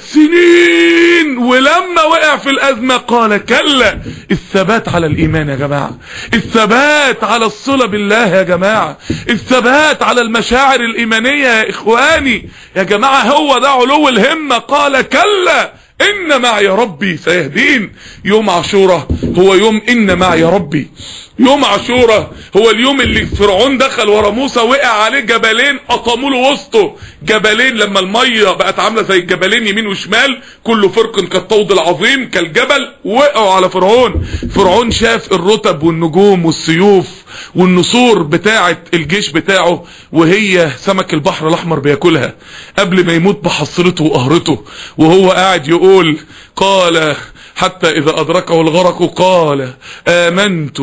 سنين، ولما وقع في الازمه قال كلا. الثبات على الايمان يا جماعه، الثبات على الصله بالله يا جماعه، الثبات على المشاعر الايمانيه يا اخواني يا جماعه، هو ده علو الهمه. قال كلا ان معي ربي سيهدين. يوم عاشوراء هو يوم ان معي ربي. يوم عاشوراء هو اليوم اللي فرعون دخل ورا موسى، وقع عليه جبلين قطموا له وسطه. جبلين لما الميه بقت عامله زي الجبلين يمين وشمال، كل فرق كالطود العظيم كالجبل، وقعوا على فرعون. فرعون شاف الرتب والنجوم والسيوف والنسور بتاعه الجيش بتاعه، وهي سمك البحر الاحمر بياكلها قبل ما يموت بحصرته وقهرته، وهو قاعد يقول قال حتى إذا أدركه الغرق قال آمنت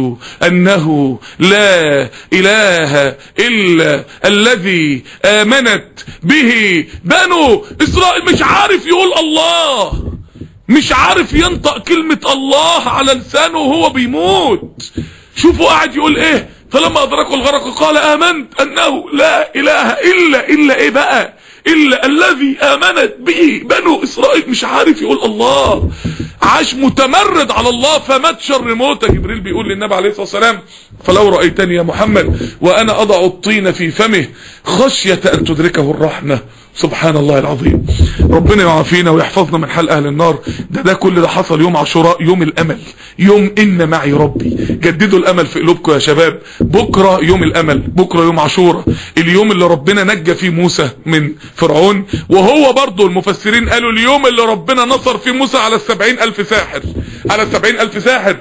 أنه لا إله إلا الذي آمنت به بنو إسرائيل. مش عارف يقول الله، مش عارف ينطق كلمة الله على لسانه وهو بيموت. شوفوا قاعد يقول ايه، فلما أدركه الغرق قال آمنت أنه لا إله إلا إلا إيه بقى إلا الذي آمنت به بنو إسرائيل. مش عارف يقول الله، عاش متمرد على الله فمات شر موته. جبريل بيقول للنبي عليه الصلاة والسلام فلو رأيتني يا محمد وأنا أضع الطين في فمه خشية أن تدركه الرحمة. سبحان الله العظيم. ربنا يعافينا ويحفظنا من حال أهل النار. ده ده كل ده حصل يوم عاشوراء، يوم الأمل، يوم إن معي ربي. جددوا الأمل في قلوبكم يا شباب. بكرة يوم الأمل، بكرة يوم عاشوراء، اليوم اللي ربنا نجى فيه موسى من فرعون، وهو برضو المفسرين قالوا اليوم اللي ربنا نصر فيه موسى على السبعين ألف ساحر، على السبعين ألف ساحر.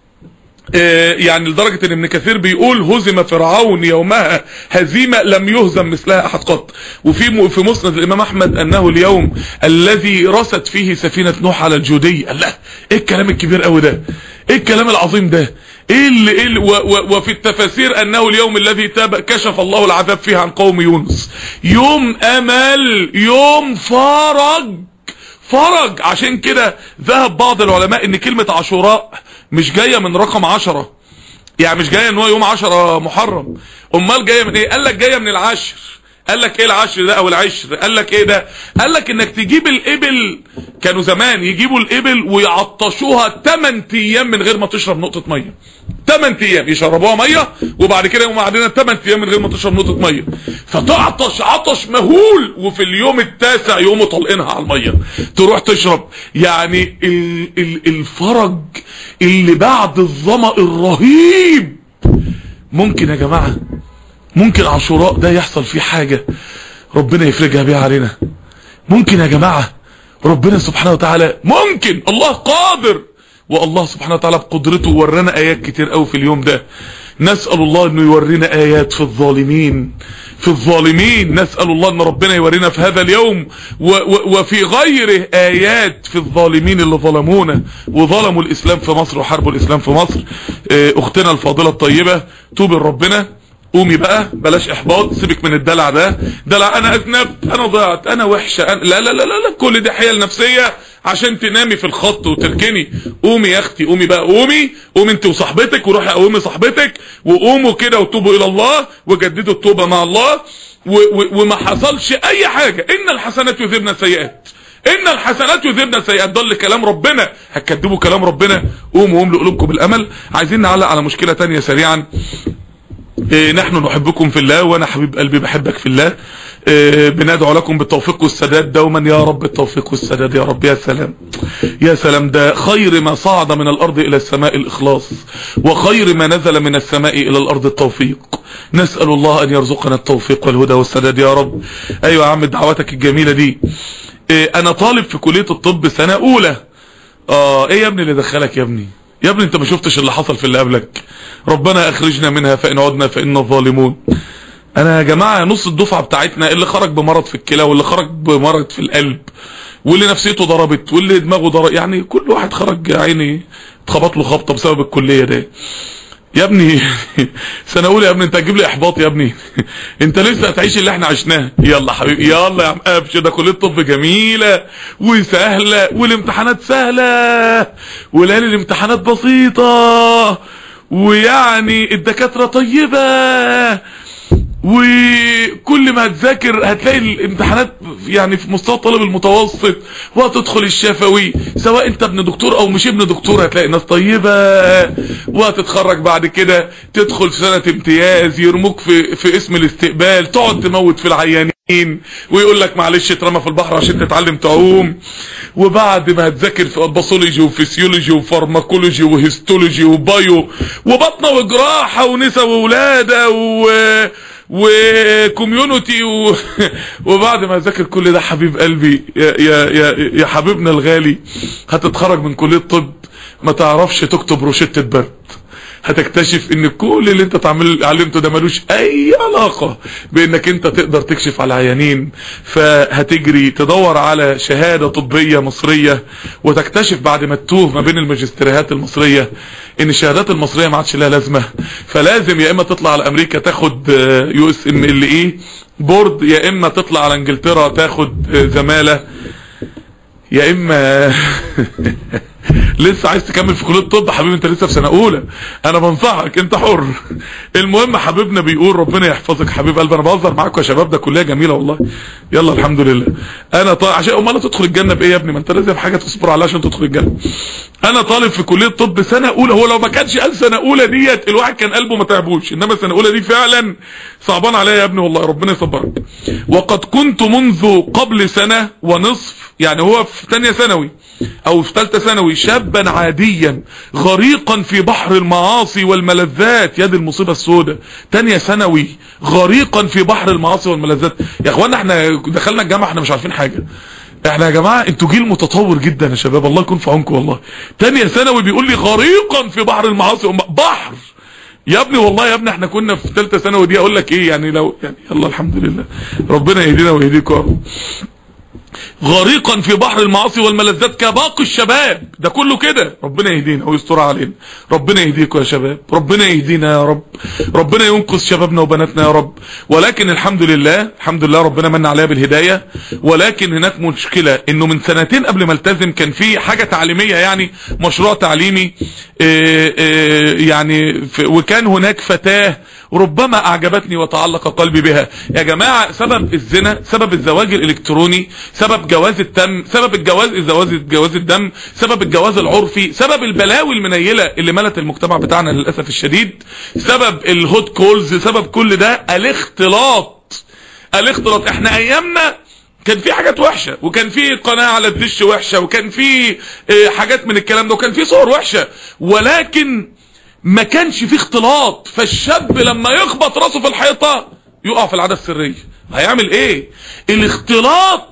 يعني لدرجة ان ابن كثير بيقول هزم فرعون يومها هزيمة لم يهزم مثلها احد قط. وفي في مسند الامام احمد انه اليوم الذي رست فيه سفينة نوح على الجودية. الله، ايه الكلام الكبير قوي ده، ايه الكلام العظيم ده، ايه اللي ايه اللي و و وفي التفاسير انه اليوم الذي تاب كشف الله العذاب فيه عن قوم يونس. يوم امل، يوم فرج، فرج. عشان كده ذهب بعض العلماء ان كلمة عاشوراء مش جاية من رقم عشرة، يعني مش جاية ان هو يوم عشرة محرم، امال جاية من ايه؟ قال لك جاية من العشر. قال لك ايه العشر ده او العشر؟ قال لك ايه ده؟ قال لك انك تجيب الابل، كانوا زمان يجيبوا الابل ويعطشوها تمن ايام من غير ما تشرب نقطة مية. تمن ايام يشربوها مية، وبعد كده يقوموا قاعدين تمن ايام من غير ما تشرب نقطة مية، فتعطش عطش مهول، وفي اليوم التاسع يقوموا طلقينها على المية تروح تشرب. يعني ال ال الفرج اللي بعد الظمأ الرهيب. ممكن يا جماعة، ممكن عاشوراء ده يحصل فيه حاجة ربنا يفرجها بيها علينا. ممكن يا جماعة ربنا سبحانه وتعالى، ممكن، الله قادر، والله سبحانه وتعالى بقدرته ورانا ايات كتير قوي في اليوم ده. نسأل الله انه يورينا ايات في الظالمين، في الظالمين. نسأل الله ان ربنا يورينا في هذا اليوم و و وفي غيره ايات في الظالمين اللي ظلمونا وظلموا الاسلام في مصر وحاربوا الاسلام في مصر. اختنا الفاضلة الطيبة، توبي لربنا، قومي بقى، بلاش احباط، سيبك من الدلع ده. دلع انا اذنبت، انا ضيعت، انا وحشه، أنا لا لا لا لا, لا. كل دي حيل نفسيه عشان تنامي في الخط وتركني. قومي يا اختي، قومي بقى، قومي قومي انت وصاحبتك، وروحي قومي صاحبتك، وقوموا كده وتوبوا الى الله وجددوا التوبه مع الله. و و وما حصلش اي حاجه. ان الحسنات يذهبن السيئات، ان الحسنات يذهبن السيئات. ضل كلام ربنا، هتكذبوا كلام ربنا. قوموا واملوا قلوبكم بالامل. عايزين نعلق على مشكله تانية سريعا. إيه، نحن نحبكم في الله، وانا حبيب قلبي بحبك في الله. إيه، بندعو لكم بالتوفيق والسداد دوما يا رب. التوفيق والسداد يا رب. يا سلام يا سلام، ده خير ما صعد من الارض الى السماء الاخلاص، وخير ما نزل من السماء الى الارض التوفيق. نسأل الله ان يرزقنا التوفيق والهدى والسداد يا رب. ايوه يا عم، دعواتك الجميلة دي. إيه، انا طالب في كلية الطب سنة اولى. اه ايه يا ابني اللي دخلك يا ابني؟ يا ابني انت ما شفتش اللي حصل في اللي قبلك. ربنا اخرجنا منها فان عدنا فإنا الظالمون. انا يا جماعة نص الدفعة بتاعتنا اللي خرج بمرض في الكلى، واللي خرج بمرض في القلب، واللي نفسيته ضربت، واللي دماغه ضرب، يعني كل واحد خرج عيني اتخبط له خبطة بسبب الكلية ده. يا ابني سنة اولى يا ابني، انت هتجيب لي احباط يا ابني؟ انت لسه هتعيش اللي احنا عشناه. يلا حبيبي يلا يا عم ابشر، ده كلية طب جميلة وسهلة والامتحانات سهلة وليالي الامتحانات بسيطة ويعني الدكاترة طيبة، وكل ما هتذاكر هتلاقي الامتحانات يعني في مستوى الطالب المتوسط، وهتدخل الشفوي سواء انت ابن دكتور او مش ابن دكتور هتلاقي ناس طيبة، وهتتخرج بعد كده تدخل في سنة امتياز يرموك في في اسم الاستقبال، تقعد تموت في العيانين ويقول لك معلش اترمى في البحر عشان تتعلم تعوم. وبعد ما هتذاكر في باثولوجي وفسيولوجي وفارماكولوجي وهيستولوجي وبايو وبطنه وجراحه ونساء وولاده و وكوميونتي و... وبعد ما اذاكر كل ده حبيب قلبي يا يا يا, يا حبيبنا الغالي، هتتخرج من كلية طب ما تعرفش تكتب روشتة برد. هتكتشف ان كل اللي انت تعمل علمته ده ملوش اي علاقة بانك انت تقدر تكشف على عيانين. فهتجري تدور على شهادة طبية مصرية، وتكتشف بعد ما تتوه ما بين الماجستيريات المصرية ان الشهادات المصرية ما عادش لها لازمة. فلازم يا اما تطلع على امريكا تاخد يو اس ام ال اي بورد، يا اما تطلع على انجلترا تاخد زمالة، يا اما لسه عايز تكمل في كلية الطب حبيبي، انت لسه في سنة اولى، انا بنصحك انت حر. المهم حبيبنا بيقول ربنا يحفظك حبيب قلبي، انا بهزر معاكم يا شباب، ده كلية جميلة والله. يلا الحمد لله. انا طالب عشان امال تدخل الجنة بايه يا ابني؟ ما انت لازم حاجة تصبر عليها عشان تدخل الجنة. انا طالب في كلية طب سنة اولى، هو لو ما كانش قال سنة اولى ديت الواحد كان قلبه ما تعبوش، انما سنة اولى دي فعلا صعبان عليا يا ابني والله، ربنا يصبرك. وقد كنت منذ قبل سنة ونصف، يعني هو في ثانيه ثانوي او في ثالثه ثانوي، شابا عاديا غريقا في بحر المعاصي والملذات. يد المصيبه السوداء، ثانيه ثانوي غريقا في بحر المعاصي والملذات. يا اخوانا احنا دخلنا الجامعه احنا مش عارفين حاجه. احنا يا جماعه انتوا جيل متطور جدا يا شباب، الله يكون في عونكم والله. ثانيه ثانوي بيقول لي غريقا في بحر المعاصي بحر. يا ابني والله يا ابني احنا كنا في ثالثه ثانوي دي اقول لك ايه يعني، لو يعني يلا الحمد لله ربنا يهدينا ويهديكم. غريقا في بحر المعاصي والملذات كباقي الشباب، ده كله كده. ربنا يهدينا ويستر علينا، ربنا يهديكم يا شباب، ربنا يهدينا يا رب، ربنا ينقذ شبابنا وبناتنا يا رب. ولكن الحمد لله الحمد لله ربنا من عليها بالهداية. ولكن هناك مشكلة انه من سنتين قبل ما التزم كان في حاجة تعليمية، يعني مشروع تعليمي اه اه يعني وكان هناك فتاة ربما اعجبتني وتعلق قلبي بها. يا جماعة سبب الزنا، سبب الزواج الالكتروني، سبب جواز التم، سبب الجواز جواز جواز الدم، سبب الجواز العرفي، سبب البلاوي المنيلة اللي ملت المجتمع بتاعنا للأسف الشديد، سبب الهوت كولز، سبب كل ده الاختلاط. الاختلاط احنا ايامنا كان في حاجات وحشة، وكان في قناة على الدش وحشة، وكان في حاجات من الكلام ده، وكان في صور وحشة، ولكن ما كانش في اختلاط. فالشاب لما يخبط راسه في الحيطة يقع في العادة السرية، هيعمل ايه؟ الاختلاط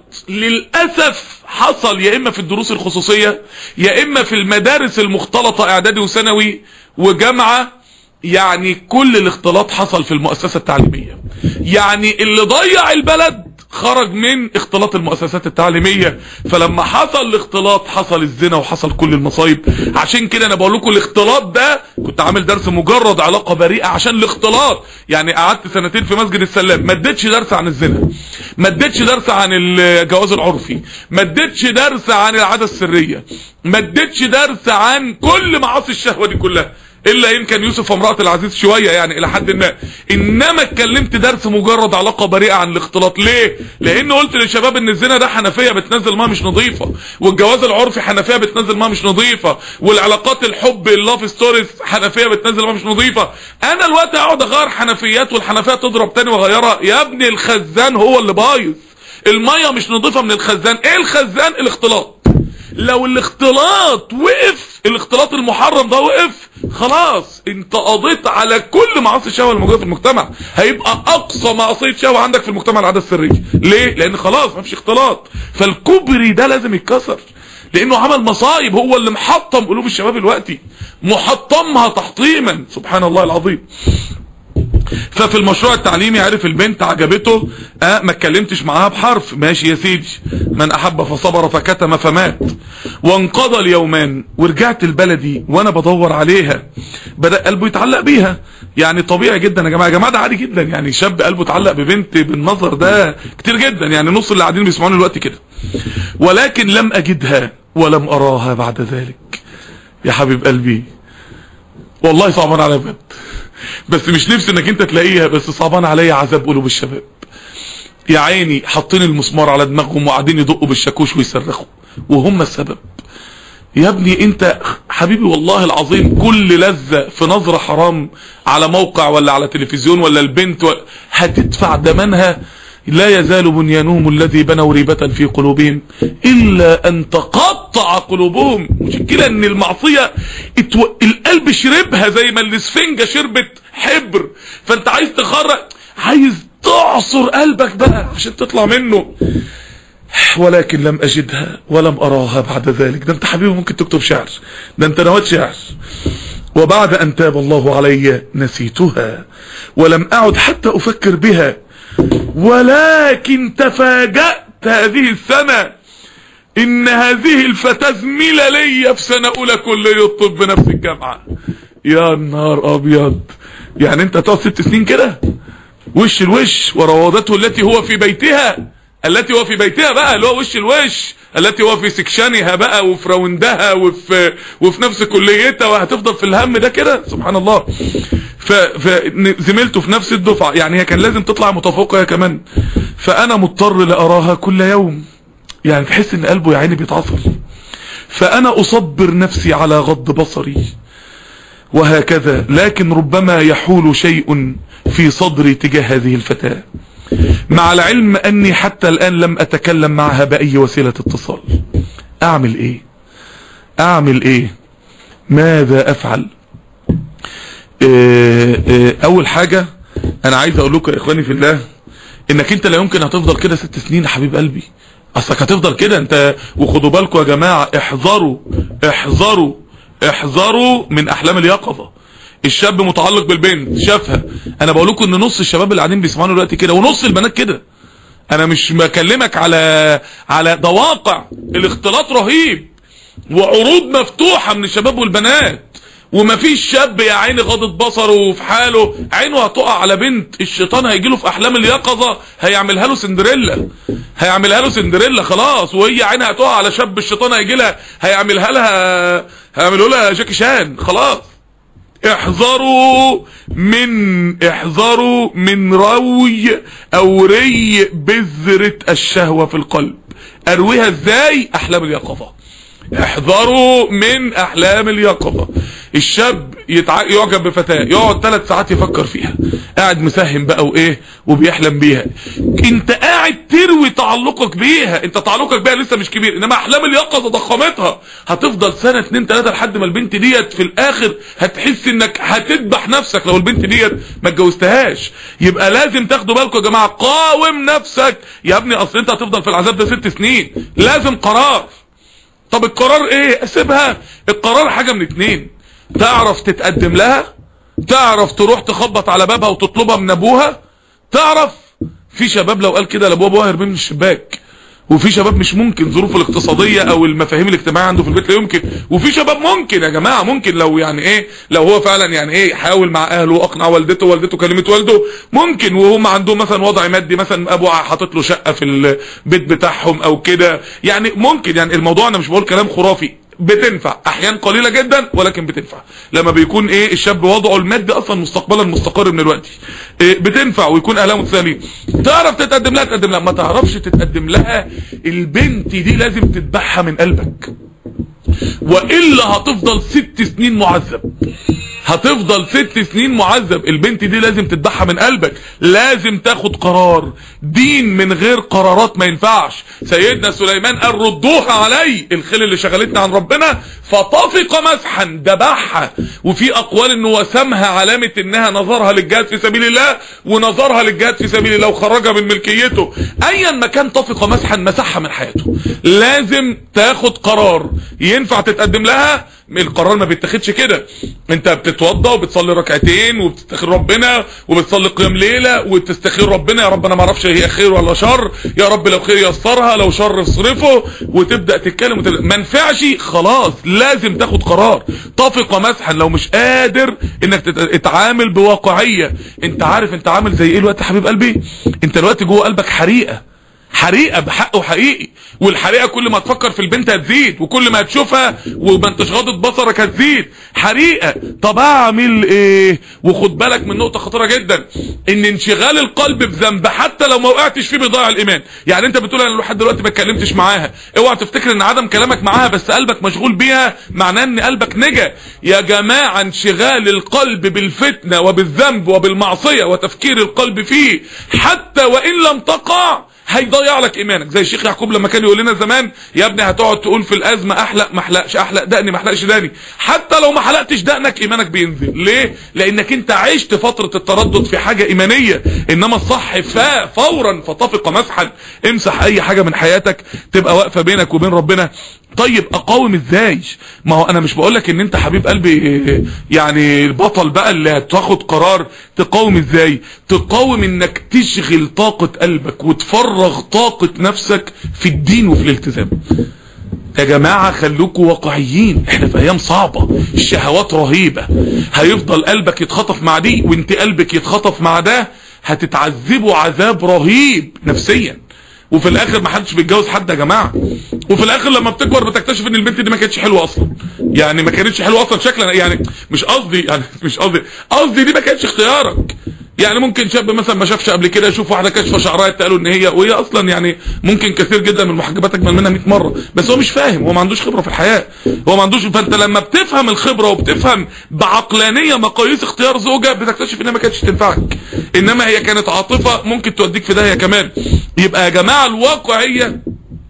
للأسف حصل يا اما في الدروس الخصوصية، يا اما في المدارس المختلطة اعدادي وثانوي وجامعة. يعني كل الاختلاط حصل في المؤسسة التعليمية. يعني اللي ضيع البلد خرج من اختلاط المؤسسات التعليمية. فلما حصل الاختلاط حصل الزنا وحصل كل المصايب. عشان كده انا بقول لكم الاختلاط ده، كنت عامل درس مجرد علاقة بريئة عشان الاختلاط. يعني قعدت سنتين في مسجد السلام ما اديتش درس عن الزنا، ما اديتش درس عن الجواز العرفي، ما اديتش درس عن العادة السرية، ما اديتش درس عن كل معاصي الشهوة دي كلها، الا يمكن يوسف وامرأة العزيز شوية يعني الى حد ما. انما اتكلمت درس مجرد علاقة بريئة عن الاختلاط. ليه؟ لان قلت للشباب ان الزنا ده حنفية بتنزل ما مش نظيفة، والجواز العرفي حنفية بتنزل ما مش نظيفة، والعلاقات الحب اللاف ستوريز حنفية بتنزل ما مش نظيفة. انا الوقت اقعد اغير حنفيات والحنفية تضرب تاني واغيرها؟ يا ابني الخزان هو اللي بايظ، المية مش نظيفة من الخزان. ايه الخزان؟ الاختلاط. لو الاختلاط وقف، الاختلاط المحرم ده وقف، خلاص انت قضيت على كل معاصي الشهوه الموجوده في المجتمع. هيبقى اقصى معصيه شهوه عندك في المجتمع العاده السريه. ليه؟ لان خلاص ما فيش اختلاط. فالكوبري ده لازم يتكسر، لانه عمل مصايب، هو اللي محطم قلوب الشباب دلوقتي، محطمها تحطيما. سبحان الله العظيم. ففي المشروع التعليمي عرف البنت عجبته، اه ما اتكلمتش معاها بحرف، ماشي يا سيدي، من احب فصبر فكتم فمات. وانقضى اليومان ورجعت البلدي وانا بدور عليها، بدأ قلبه يتعلق بيها. يعني طبيعي جدا يا جماعه، يا جماعه ده عادي جدا، يعني شاب قلبه يتعلق ببنت بالنظر ده كتير جدا، يعني نص اللي قاعدين بيسمعوني دلوقتي كده. ولكن لم اجدها ولم اراها بعد ذلك. يا حبيب قلبي والله صعبان عليا بجد، بس مش نفسي انك انت تلاقيها، بس صعبان عليا عذاب قلوب الشباب. يا عيني حاطين المسمار على دماغهم وقاعدين يدقوا بالشاكوش ويصرخوا وهم السبب. يا ابني انت حبيبي والله العظيم كل لذة في نظرة حرام على موقع ولا على تلفزيون ولا البنت و... هتدفع دمنها. لا يزال بنيانهم الذي بنوا ريبة في قلوبهم إلا أن تقطع قلوبهم. مشكلة ان المعصية اتو... القلب شربها زي ما الاسفنجة شربت حبر، فانت عايز تخرج، عايز تعصر قلبك بقى عشان تطلع منه. ولكن لم أجدها ولم أراها بعد ذلك. ده انت حبيبي ممكن تكتب شعر، ده انت نوات شعر. وبعد أن تاب الله علي نسيتها ولم أعد حتى أفكر بها، ولكن تفاجأت هذه السنة إن هذه الفتاة زميلة لي في سنة أولى كلية الطب بنفس الجامعة. يا نهار أبيض، يعني انت تقعد ست سنين كده وش الوش، وروضته التي هو في بيتها، التي هو في بيتها بقى اللي هو وش الوش، التي هو في سكشانها بقى وفي راوندها وفي وفي نفس كليتها، وهتفضل في الهم ده كده. سبحان الله. فزميلته في نفس الدفعه، يعني هي كان لازم تطلع متفوقه هي كمان، فانا مضطر لاراها كل يوم. يعني تحس ان قلبه يا عيني بيتعصر. فانا اصبر نفسي على غض بصري وهكذا، لكن ربما يحول شيء في صدري تجاه هذه الفتاة، مع العلم اني حتى الان لم اتكلم معها باي وسيلة اتصال. اعمل ايه اعمل ايه ماذا افعل؟ إيه إيه اول حاجة انا عايز اقول لكم يا اخواني في الله، انك انت لا يمكن هتفضل كده ست سنين يا حبيب قلبي، اصلك هتفضل كده انت. وخدوا بالكم يا جماعة، احذروا احذروا احذروا من احلام اليقظة. الشاب متعلق بالبنت شافها، انا بقول لكم ان نص الشباب اللي قاعدين بيسمعوني دلوقتي كده ونص البنات كده. انا مش بكلمك على على ده واقع، الاختلاط رهيب وعروض مفتوحة من الشباب والبنات، ومفيش شاب يا عيني غاضت بصره وفي حاله عينه هتقع على بنت، الشيطان هيجيله في احلام اليقظة هيعملها له سندريلا، هيعملها له سندريلا خلاص، وهي عينها هتقع على شاب الشيطان هيجي لها هيعملها لها هيعملوا لها جاكي شان خلاص. احذروا من احذروا من روي او ري بذرة الشهوة في القلب. ارويها ازاي؟ احلام اليقظة. احذروا من احلام اليقظة. الشاب يتع... يعجب بفتاة يقعد ثلاث ساعات يفكر فيها، قاعد مسهم بقى وايه وبيحلم بيها. انت قاعد تروي تعلقك بيها، انت تعلقك بيها لسه مش كبير، انما احلام اليقظة ضخمتها. هتفضل سنة اتنين تلاتة لحد ما البنت ديت في الاخر هتحس انك هتذبح نفسك لو البنت ديت ما اتجوزتهاش. يبقى لازم تاخدوا بالكم يا جماعة، قاوم نفسك يا ابني، اصل انت هتفضل في العذاب ده ست سنين. لازم قرار. طب القرار ايه؟ اسيبها؟ القرار حاجة من اتنين، تعرف تتقدم لها، تعرف تروح تخبط على بابها وتطلبها من ابوها، تعرف في شباب لو قال كده لابوه ابوها هيرميه من الشباك، وفي شباب مش ممكن، ظروفه الاقتصادية او المفاهيم الاجتماعية عنده في البيت لا يمكن، وفي شباب ممكن يا جماعة، ممكن لو يعني ايه لو هو فعلا يعني ايه حاول مع اهله واقنع والدته والدته كلمت والده، ممكن وهم عندهم مثلا وضع مادي، مثلا ابوه حاطط له شقة في البيت بتاعهم او كده، يعني ممكن. يعني الموضوع انا مش بقول كلام خرافي، بتنفع احيان قليلة جدا ولكن بتنفع لما بيكون ايه الشاب وضعه المادي اصلا مستقبلا مستقر من الوقت، إيه بتنفع ويكون اهلها متساهلين. تعرف تتقدم لها تقدم لها، ما تعرفش تتقدم لها البنت دي لازم تذبحها من قلبك، والا هتفضل ست سنين معذب، هتفضل ست سنين معذب. البنت دي لازم تذبحها من قلبك، لازم تاخد قرار. دين من غير قرارات ما ينفعش. سيدنا سليمان قال ردوها علي، الخيل اللي شغلتنا عن ربنا، فطفق مسحا ذبحها. وفي اقوال انه وسمها علامة انها نظرها للجهاد في سبيل الله، ونظرها للجهاد في سبيل الله وخرجها من ملكيته. ايا ما كان طفق مسحا مسحها من حياته. لازم تاخد قرار. ينفع تتقدم لها القرار ما بيتاخدش كده. انت بتتوضى وبتصلي ركعتين وبتستخير ربنا وبتصلي قيام ليله وتستخير ربنا، يا رب انا ما اعرفش هي خير ولا شر، يا رب لو خير يسرها لو شر اصرفه، وتبدا تتكلم وتبدأ. ما نفعش خلاص لازم تاخد قرار. طفق مسحا لو مش قادر انك تتعامل بواقعيه. انت عارف انت عامل زي ايه الوقت يا حبيب قلبي؟ انت الوقت جوه قلبك حريقه، حريقه بحقه حقيقي، والحريقه كل ما تفكر في البنت هتزيد، وكل ما هتشوفها وما انتش غاضب بصرك هتزيد حريقه. طب اعمل ايه؟ وخد بالك من نقطه خطيره جدا، ان انشغال القلب بذنب حتى لو ما وقعتش فيه بيضيع الايمان. يعني انت بتقول انا لحد دلوقتي ما اتكلمتش معاها، اوعى تفتكر ان عدم كلامك معاها بس قلبك مشغول بيها معناه ان قلبك نجا. يا جماعه انشغال القلب بالفتنه وبالذنب وبالمعصيه وتفكير القلب فيه حتى وان لم تقع هيضيع لك ايمانك. زي الشيخ يعقوب لما كان يقول لنا زمان يا ابني هتقعد تقول في الازمه احلق ما احلقش، احلق دقني ما احلقش دقني، حتى لو ما حلقتش دقنك ايمانك بينزل. ليه؟ لانك انت عشت فتره التردد في حاجه ايمانيه. انما الصح فا فورا فطفق مسحا، امسح اي حاجه من حياتك تبقى واقفه بينك وبين ربنا. طيب اقاوم ازاي؟ ما هو انا مش بقولك ان انت حبيب قلبي يعني البطل بقى اللي هتاخد قرار. تقاوم ازاي؟ تقاوم انك تشغل طاقة قلبك وتفرغ طاقة نفسك في الدين وفي الالتزام. يا جماعة خلوكوا واقعيين، احنا في ايام صعبة، الشهوات رهيبة، هيفضل قلبك يتخطف مع دي وانت قلبك يتخطف مع ده، هتتعذبوا عذاب رهيب نفسيا. وفي الاخر ما حدش بيتجوز حد يا جماعه. وفي الاخر لما بتكبر بتكتشف ان البنت دي ما كانتش حلوه اصلا، يعني ما كانتش حلوه اصلا شكلا، يعني مش قصدي يعني مش قصدي قصدي دي ما كانتش اختيارك. يعني ممكن شاب مثلا ما شافش قبل كده يشوف واحده كاشفه شعرها قالوا ان هي، وهي اصلا يعني ممكن كثير جدا من المحجبات اجمل منها مية مره، بس هو مش فاهم، هو ما عندوش خبره في الحياه، هو ما عندوش. فانت لما بتفهم الخبره وبتفهم بعقلانيه مقاييس اختيار زوجه بتكتشف انها ما كانتش تنفعك، انما هي كانت عاطفه ممكن توديك في داهيه كمان. يبقى يا جماعه الواقعيه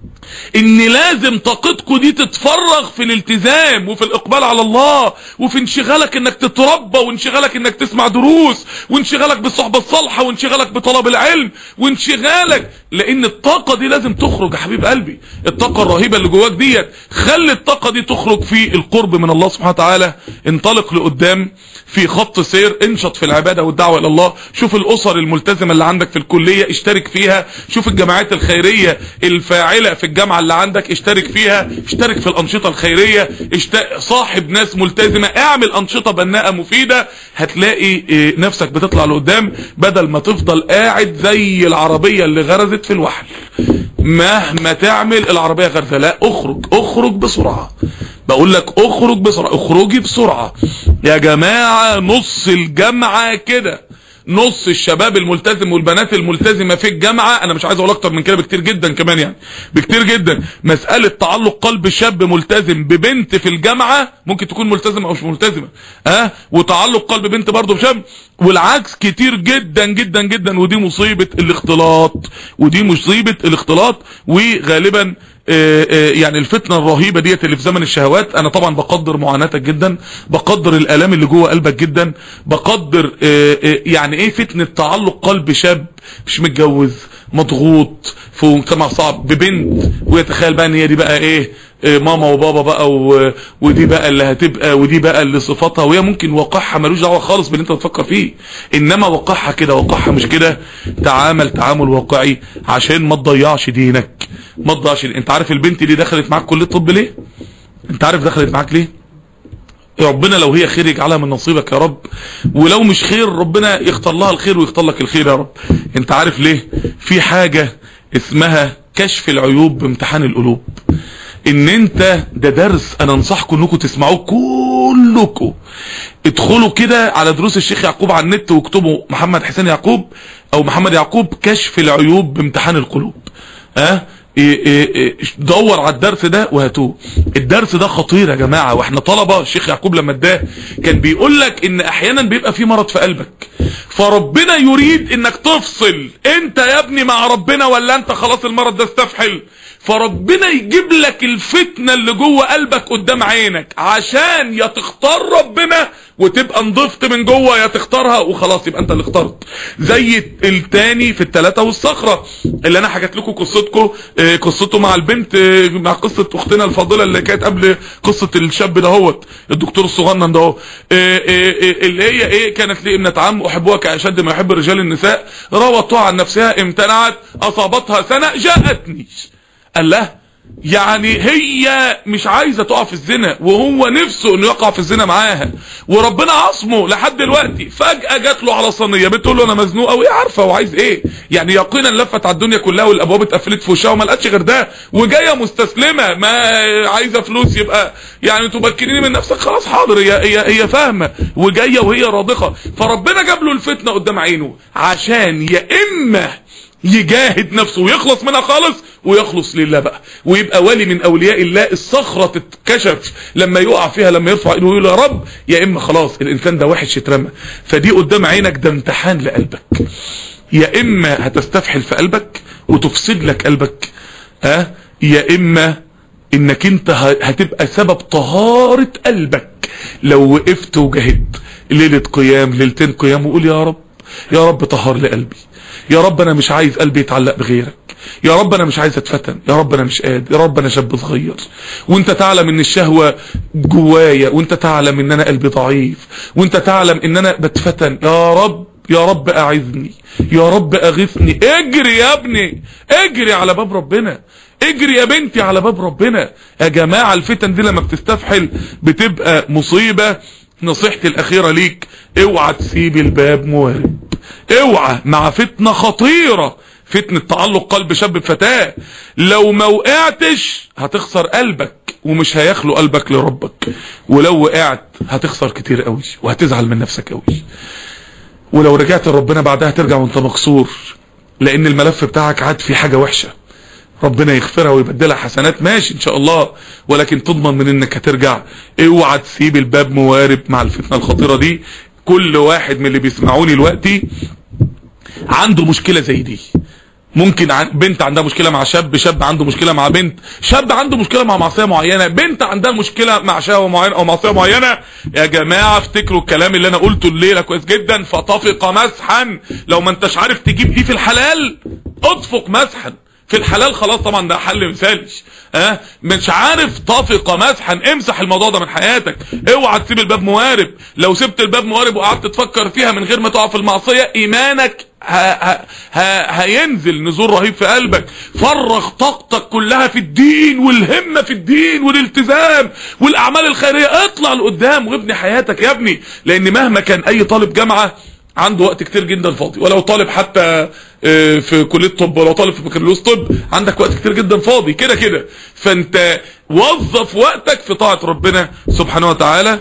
ان لازم طاقتكم دي تتفرغ في الالتزام وفي الاقبال على الله وفي انشغالك انك تتربى وانشغالك انك تسمع دروس وانشغالك بالصحبة الصالحة وانشغالك بطلب العلم وانشغالك، لان الطاقة دي لازم تخرج يا حبيب قلبي. الطاقة الرهيبة اللي جواك ديت خلي الطاقة دي تخرج في القرب من الله سبحانه وتعالى. انطلق لقدام في خط سير، انشط في العبادة والدعوة الى الله. شوف الاسر الملتزمة اللي عندك في الكلية اشترك فيها، شوف الجماعات الخيرية الفاعلة في الجامعة اللي عندك اشترك فيها، اشترك في الانشطة الخيرية، اشت... صاحب ناس ملتزمة، اعمل انشطة بناءة مفيدة، هتلاقي نفسك بتطلع لقدام بدل ما تفضل قاعد زي العربية اللي غرزت في الوحل. مهما تعمل العربية غرزة، لا اخرج اخرج بسرعة، بقول لك اخرج بسرعة، اخرجي بسرعة يا جماعة. نص الجامعة كده، نص الشباب الملتزم والبنات الملتزمة في الجامعة، انا مش عايز اقول اكتر من كده بكتير جدا كمان، يعني بكتير جدا. مسألة تعلق قلب شاب ملتزم ببنت في الجامعة، ممكن تكون ملتزمة او مش ملتزمة، ها أه؟ وتعلق قلب بنت برضه بشاب، والعكس كتير جدا جدا جدا. ودي مصيبة الاختلاط، ودي مصيبة الاختلاط. وغالبا يعني الفتنة الرهيبة ديت اللي في زمن الشهوات. انا طبعا بقدر معاناتك جدا، بقدر الالام اللي جوه قلبك جدا، بقدر يعني ايه فتنة تعلق قلب شاب مش متجوز مضغوط في مجتمع صعب ببنت، ويتخيل بقى ان هي دي بقى ايه ماما وبابا بقى، ودي بقى اللي هتبقى، ودي بقى اللي صفاتها، وهي ممكن وقعها ملوش دعوه خالص باللي انت بتفكر فيه، انما وقعها كده وقعها مش كده. تعامل تعامل واقعي عشان ما تضيعش دينك، ما تضيعش. انت عارف البنت دي دخلت معاك كليه الطب ليه؟ انت عارف دخلت معاك ليه؟ ربنا لو هي خير يجعلها من نصيبك يا رب، ولو مش خير ربنا يختار لها الخير ويختار لك الخير يا رب. انت عارف ليه؟ في حاجة اسمها كشف العيوب بامتحان القلوب. ان انت ده درس انا انصحكم انكم تسمعوه كلكم. ادخلوا كده على دروس الشيخ يعقوب على النت واكتبوا محمد حسين يعقوب او محمد يعقوب كشف العيوب بامتحان القلوب، ها أه؟ إيه إيه إيه دور على الدرس ده وهاتوه. الدرس ده خطير يا جماعة، واحنا طلبة. الشيخ يعقوب لما اداه كان بيقول لك ان احيانا بيبقى في مرض في قلبك، فربنا يريد انك تفصل انت يا ابني مع ربنا ولا انت خلاص المرض ده استفحل، فربنا يجيب لك الفتنة اللي جوه قلبك قدام عينك عشان يا تختار ربنا وتبقى نضفت من جوه، يا تختارها وخلاص يبقى انت اللي اخترت. زي التاني في التلاتة والصخرة اللي انا حكيت لكم قصتكم، اه قصته مع البنت، اه مع قصة اختنا الفاضلة اللي كانت قبل قصة الشاب دهوت الدكتور الصغنن ده، اه اه اللي هي ايه كانت لي ابنة عم احبها كاشد ما يحب الرجال النساء، راوتها عن نفسها امتنعت، اصابتها سنة جاءتني. قال لها يعني هي مش عايزة تقع في الزنا وهو نفسه انه يقع في الزنا معاها وربنا عصمه لحد دلوقتي، فجأة جات له على صينية بتقول له انا مزنوقه وهي عارفه هو عايز ايه، يعني يقينا لفت على الدنيا كلها والابواب اتقفلت في وشها وما لقتش غير ده، وجايه مستسلمه ما عايزه فلوس، يبقى يعني تبكريني من نفسك، خلاص حاضر، هي هي هي فاهمه وجايه وهي راضخه. فربنا جاب له الفتنه قدام عينه عشان يا اما يجاهد نفسه ويخلص منها خالص ويخلص لله بقى ويبقى ولي من اولياء الله، الصخرة تتكشف لما يقع فيها، لما يرفع ايده ويقول يا رب، يا اما خلاص الانسان ده وحش يترمى. فدي قدام عينك ده امتحان لقلبك، يا اما هتستفحل في قلبك وتفسد لك قلبك، ها أه؟ يا اما انك انت هتبقى سبب طهارة قلبك لو وقفت وجاهدت ليلة قيام ليلتين قيام وقول يا رب، يا رب طهر لي قلبي، يا رب انا مش عايز قلبي يتعلق بغيرك، يا رب انا مش عايز اتفتن، يا رب انا مش قادر، يا رب انا شاب صغير وانت تعلم ان الشهوة جوايا، وانت تعلم ان انا قلبي ضعيف، وانت تعلم ان انا بتفتن، يا رب يا رب اعذني، يا رب اغثني. اجري يا ابني، اجري على باب ربنا، اجري يا بنتي على باب ربنا. يا جماعة الفتن دي لما بتستفحل بتبقى مصيبة. نصيحتي الاخيرة ليك، اوعى تسيب الباب موارب، اوعى مع فتنة خطيرة، فتنة تعلق قلب شاب بفتاة، لو ما وقعتش هتخسر قلبك ومش هيخلو قلبك لربك، ولو وقعت هتخسر كتير قوي وهتزعل من نفسك قوي، ولو رجعت لربنا بعدها ترجع وانت مكسور، لان الملف بتاعك عاد في حاجة وحشة، ربنا يغفرها ويبدلها حسنات ماشي ان شاء الله، ولكن تضمن من انك هترجع. اوعى تسيب الباب موارب مع الفتنة الخطيرة دي. كل واحد من اللي بيسمعوني دلوقتي عنده مشكلة زي دي، ممكن عن بنت عندها مشكلة مع شاب، شاب عنده مشكلة مع بنت، شاب عنده مشكلة مع معصية معينة، بنت عندها مشكلة مع شهوة معينة او معصية معينة. يا جماعة افتكروا الكلام اللي انا قلته الليلة كويس جدا، فطفق مسحا. لو ما انتش عارف تجيب دي في الحلال اطفق مسحا في الحلال، خلاص طبعا ده حل مثالي. ها أه؟ مش عارف طافق مسحا، امسح الموضوع ده من حياتك. اوعى تسيب الباب موارب. لو سبت الباب موارب وقعدت تفكر فيها من غير ما تقع في المعصية، ايمانك ها ها ها هينزل نزول رهيب في قلبك. فرغ طاقتك كلها في الدين والهمة في الدين والالتزام والاعمال الخيرية، اطلع لقدام وابني حياتك يا ابني. لان مهما كان اي طالب جامعة عنده وقت كتير جدا فاضي، ولو طالب حتى في كلية طب، ولو طالب في بكالوريوس طب، عندك وقت كتير جدا فاضي كده كده. فانت وظف وقتك في طاعة ربنا سبحانه وتعالى.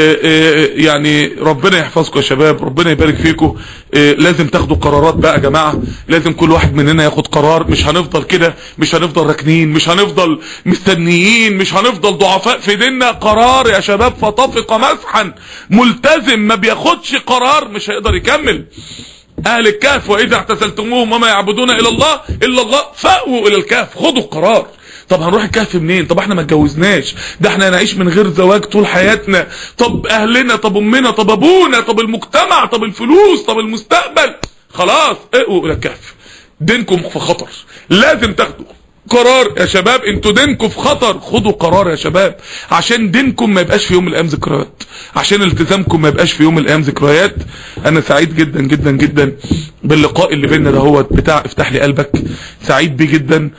يعني ربنا يحفظكم يا شباب، ربنا يبارك فيكم. لازم تاخدوا قرارات بقى يا جماعة، لازم كل واحد مننا ياخد قرار. مش هنفضل كده، مش هنفضل راكنين، مش هنفضل مستنيين، مش هنفضل ضعفاء في ديننا. قرار يا شباب، فطفق مسحا. ملتزم ما بياخدش قرار مش هيقدر يكمل. اهل الكهف واذا اعتزلتموهم وما يعبدون الا الله الا الله فاووا الى الكهف. خدوا القرار. طب هنروح الكهف منين؟ طب احنا ما اتجوزناش، ده احنا هنعيش من غير زواج طول حياتنا. طب اهلنا، طب امنا، طب ابونا، طب المجتمع، طب الفلوس، طب المستقبل. خلاص اقوا الى الكهف. دينكم في خطر، لازم تاخدوا قرار يا شباب. انتوا دينكم في خطر، خدوا قرار يا شباب، عشان دينكم ما يبقاش في يوم من الايام ذكريات، عشان التزامكم ما يبقاش في يوم من الايام ذكريات. انا سعيد جدا جدا جدا باللقاء اللي بيننا دهوت بتاع افتح لي قلبك، سعيد بيه جدا،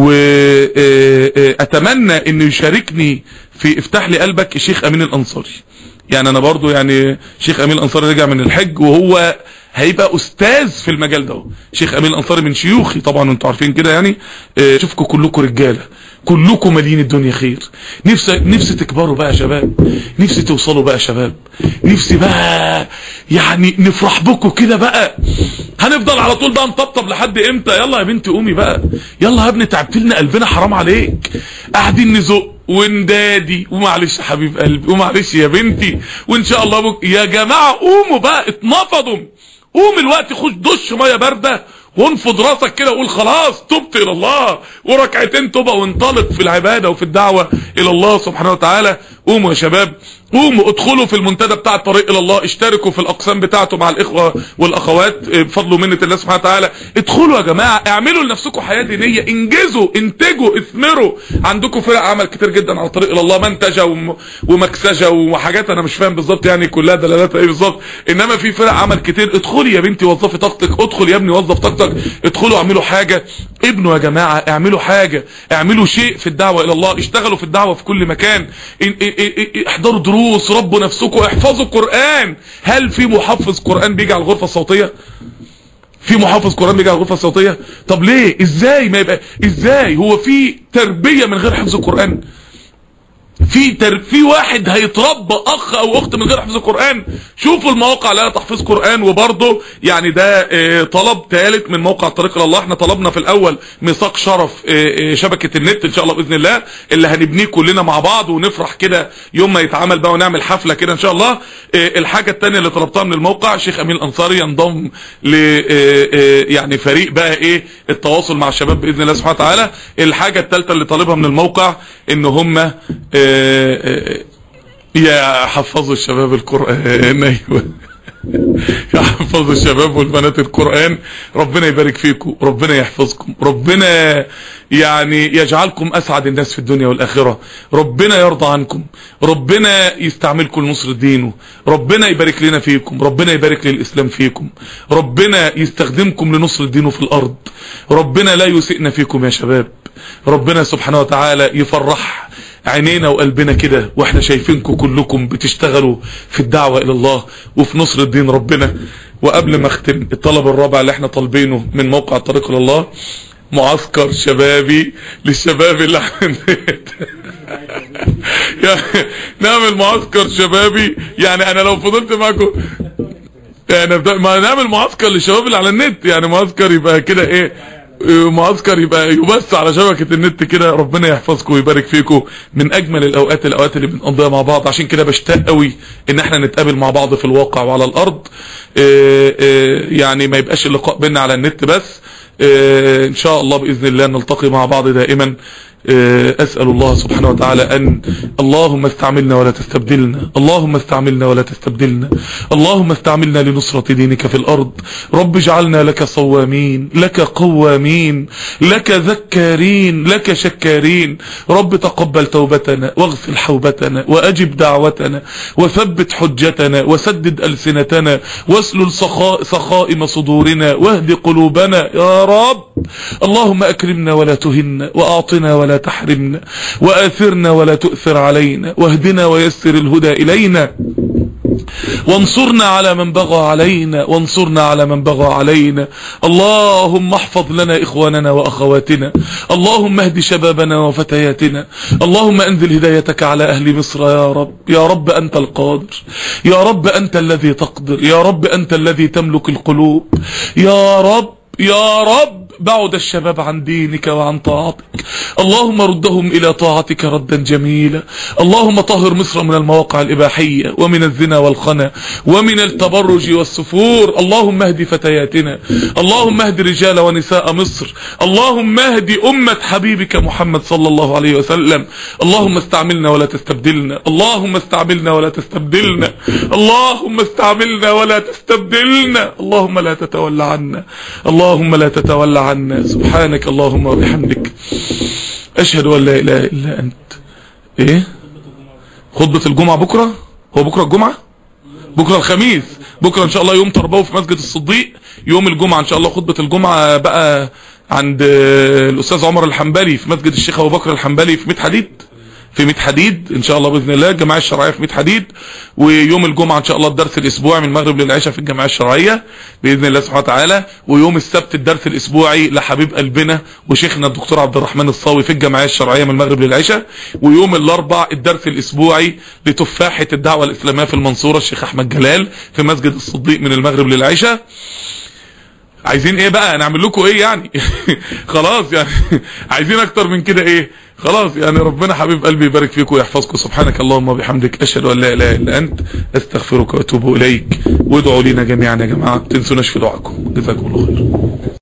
واتمنى انه يشاركني في افتح لي قلبك الشيخ امين الانصاري. يعني انا برضو يعني شيخ امين الانصاري رجع من الحج وهو هيبقى استاذ في المجال ده. شيخ امين الانصاري من شيوخي طبعا، انتوا عارفين كده يعني. اشوفكم كلكم رجاله، كلكم مالين الدنيا خير. نفسي نفسي تكبروا بقى يا شباب، نفسي توصلوا بقى يا شباب، نفسي بقى يعني نفرح بكم كده بقى. هنفضل على طول بقى نطبطب لحد امتى؟ يلا يا بنتي قومي بقى، يلا يا ابني تعبت لنا قلبنا، حرام عليك. قاعدين نزق وندادي، ومعلش يا حبيب قلبي، ومعلش يا بنتي، وان شاء الله بك. يا جماعه قوموا بقى، اتنفضوا، قوم الوقت، خش دش ميه بارده وانفض راسك كده وقول خلاص تبت الى الله، وركعتين توبه وانطلق في العباده وفي الدعوه الى الله سبحانه وتعالى. قوموا يا شباب، قوموا ادخلوا في المنتدى بتاع الطريق الى الله، اشتركوا في الاقسام بتاعته مع الاخوه والاخوات بفضل ومنه الله سبحانه وتعالى. ادخلوا يا جماعه، اعملوا لنفسكم حياه دينيه، انجزوا، انتجوا، اثمروا. عندكم فرق عمل كتير جدا على الطريق الى الله، منتجه وم... ومكسجه وحاجات انا مش فاهم بالظبط يعني كلها دلالاتها ايه بالظبط، انما في فرق عمل كتير. ادخلي يا بنتي وظفي طاقتك، ادخل يا ابني وظف طاقتك، ادخلوا اعملوا حاجه. ابنوا يا جماعه، اعملوا حاجه، اعملوا شيء في الدعوه الى الله، اشتغلوا في الدعوه في كل مكان، ان... ان... ان... احضروا دروس، ربوا نفسكم، احفظوا قرآن. هل في محفظ قرآن بيجي على الغرفة الصوتية؟ في محافظ قرآن بيجي على الغرفة الصوتية؟ طب ليه؟ ازاي ما يبقى ازاي؟ هو في تربية من غير حفظ القرآن؟ في تر... في واحد هيتربى اخ او اخت من غير حفظ القرآن؟ شوفوا المواقع اللي تحفيظ قرآن. وبرضه يعني ده اه طلب ثالث من موقع الطريق الى الله. احنا طلبنا في الاول ميثاق شرف اه اه شبكة النت ان شاء الله باذن الله اللي هنبنيه كلنا مع بعض ونفرح كده يوم ما يتعمل بقى ونعمل حفلة كده ان شاء الله. اه الحاجة الثانية اللي طلبتها من الموقع شيخ امين الانصاري ينضم ل اه اه يعني فريق بقى ايه التواصل مع الشباب باذن الله سبحانه وتعالى. الحاجة الثالثة اللي طالبها من الموقع ان هم اه يا حفظوا الشباب القرآن. ايوه يا حفظوا الشباب والبنات القرآن. ربنا يبارك فيكم، ربنا يحفظكم، ربنا يعني يجعلكم اسعد الناس في الدنيا والاخرة، ربنا يرضى عنكم، ربنا يستعملكم لنصر دينه، ربنا يبارك لنا فيكم، ربنا يبارك للاسلام فيكم، ربنا يستخدمكم لنصر دينه في الارض، ربنا لا يسئنا فيكم يا شباب، ربنا سبحانه وتعالى يفرح عينينا وقلبنا كده واحنا شايفينكم كلكم بتشتغلوا في الدعوة الى الله وفي نصر الدين ربنا. وقبل ما اختم، الطلب الرابع اللي احنا طالبينه من موقع الطريق الى الله معسكر شبابي للشباب اللي عندنا. يعني نعمل معسكر شبابي، يعني انا لو فضلت معكم يعني ما نعمل معسكر للشباب اللي على النت، يعني معسكر يبقى كده ايه، معسكر يبقى يبث على شبكة النت كده. ربنا يحفظكم ويبارك فيكم. من اجمل الاوقات الاوقات اللي بنقضيها مع بعض، عشان كده بشتاق قوي ان احنا نتقابل مع بعض في الواقع وعلى الارض. اه اه يعني ما يبقاش اللقاء بينا على النت بس. اه ان شاء الله باذن الله نلتقي مع بعض دائما. أسأل الله سبحانه وتعالى أن اللهم استعملنا ولا تستبدلنا، اللهم استعملنا ولا تستبدلنا، اللهم استعملنا لنصرة دينك في الأرض. رب اجعلنا لك صوامين، لك قوامين، لك ذكارين، لك شكارين. رب تقبل توبتنا واغسل حوبتنا وأجب دعوتنا وثبت حجتنا وسدد ألسنتنا واسلل سخائم صدورنا واهد قلوبنا يا رب. اللهم أكرمنا ولا تهنا، وأعطنا ولا تحرمنا، وآثرنا ولا تؤثر علينا، واهدنا ويسر الهدى إلينا، وانصرنا على من بغى علينا، وانصرنا على من بغى علينا. اللهم احفظ لنا إخواننا وأخواتنا، اللهم اهد شبابنا وفتياتنا، اللهم انزل هدايتك على أهل مصر يا رب. يا رب أنت القادر، يا رب أنت الذي تقدر، يا رب أنت الذي تملك القلوب. يا رب يا رب بعد الشباب عن دينك وعن طاعتك، اللهم ردهم إلى طاعتك ردا جميلا. اللهم طهر مصر من المواقع الإباحية ومن الزنا والخنا ومن التبرج والسفور. اللهم اهد فتياتنا، اللهم اهد رجال ونساء مصر، اللهم اهد أمة حبيبك محمد صلى الله عليه وسلم. اللهم استعملنا ولا تستبدلنا، اللهم استعملنا ولا تستبدلنا، اللهم استعملنا ولا تستبدلنا. اللهم لا تتولى عنا، اللهم لا تتولى عنا. سبحانك اللهم وبحمدك، أشهد أن لا إله إلا أنت. إيه خطبة الجمعة بكرة؟ هو بكرة الجمعة؟ بكرة الخميس، بكرة إن شاء الله يوم تربوي في مسجد الصديق. يوم الجمعة إن شاء الله خطبة الجمعة بقى عند الأستاذ عمر الحنبلي في مسجد الشيخ أبو بكر الحنبلي في ميت حديد، في ميت حديد ان شاء الله باذن الله، الجمعيه الشرعيه في ميت حديد. ويوم الجمعه ان شاء الله الدرس الاسبوعي من المغرب للعشاء في الجمعيه الشرعيه باذن الله سبحانه وتعالى. ويوم السبت الدرس الاسبوعي لحبيب قلبنا وشيخنا الدكتور عبد الرحمن الصاوي في الجمعيه الشرعيه من المغرب للعشاء. ويوم الاربع الدرس الاسبوعي لتفاحه الدعوه الاسلاميه في المنصوره الشيخ احمد جلال في مسجد الصديق من المغرب للعشاء. عايزين ايه بقى نعمل لكم ايه يعني؟ خلاص يعني عايزين اكتر من كده ايه؟ خلاص يعني ربنا حبيب قلبي يبارك فيكم ويحفظكم. سبحانك اللهم وبحمدك، اشهد ان لا اله الا انت، استغفرك واتوب اليك. وادعوا لنا جميعا يا جماعه، ما تنسوناش في دعائكم. جزاكم الله خير.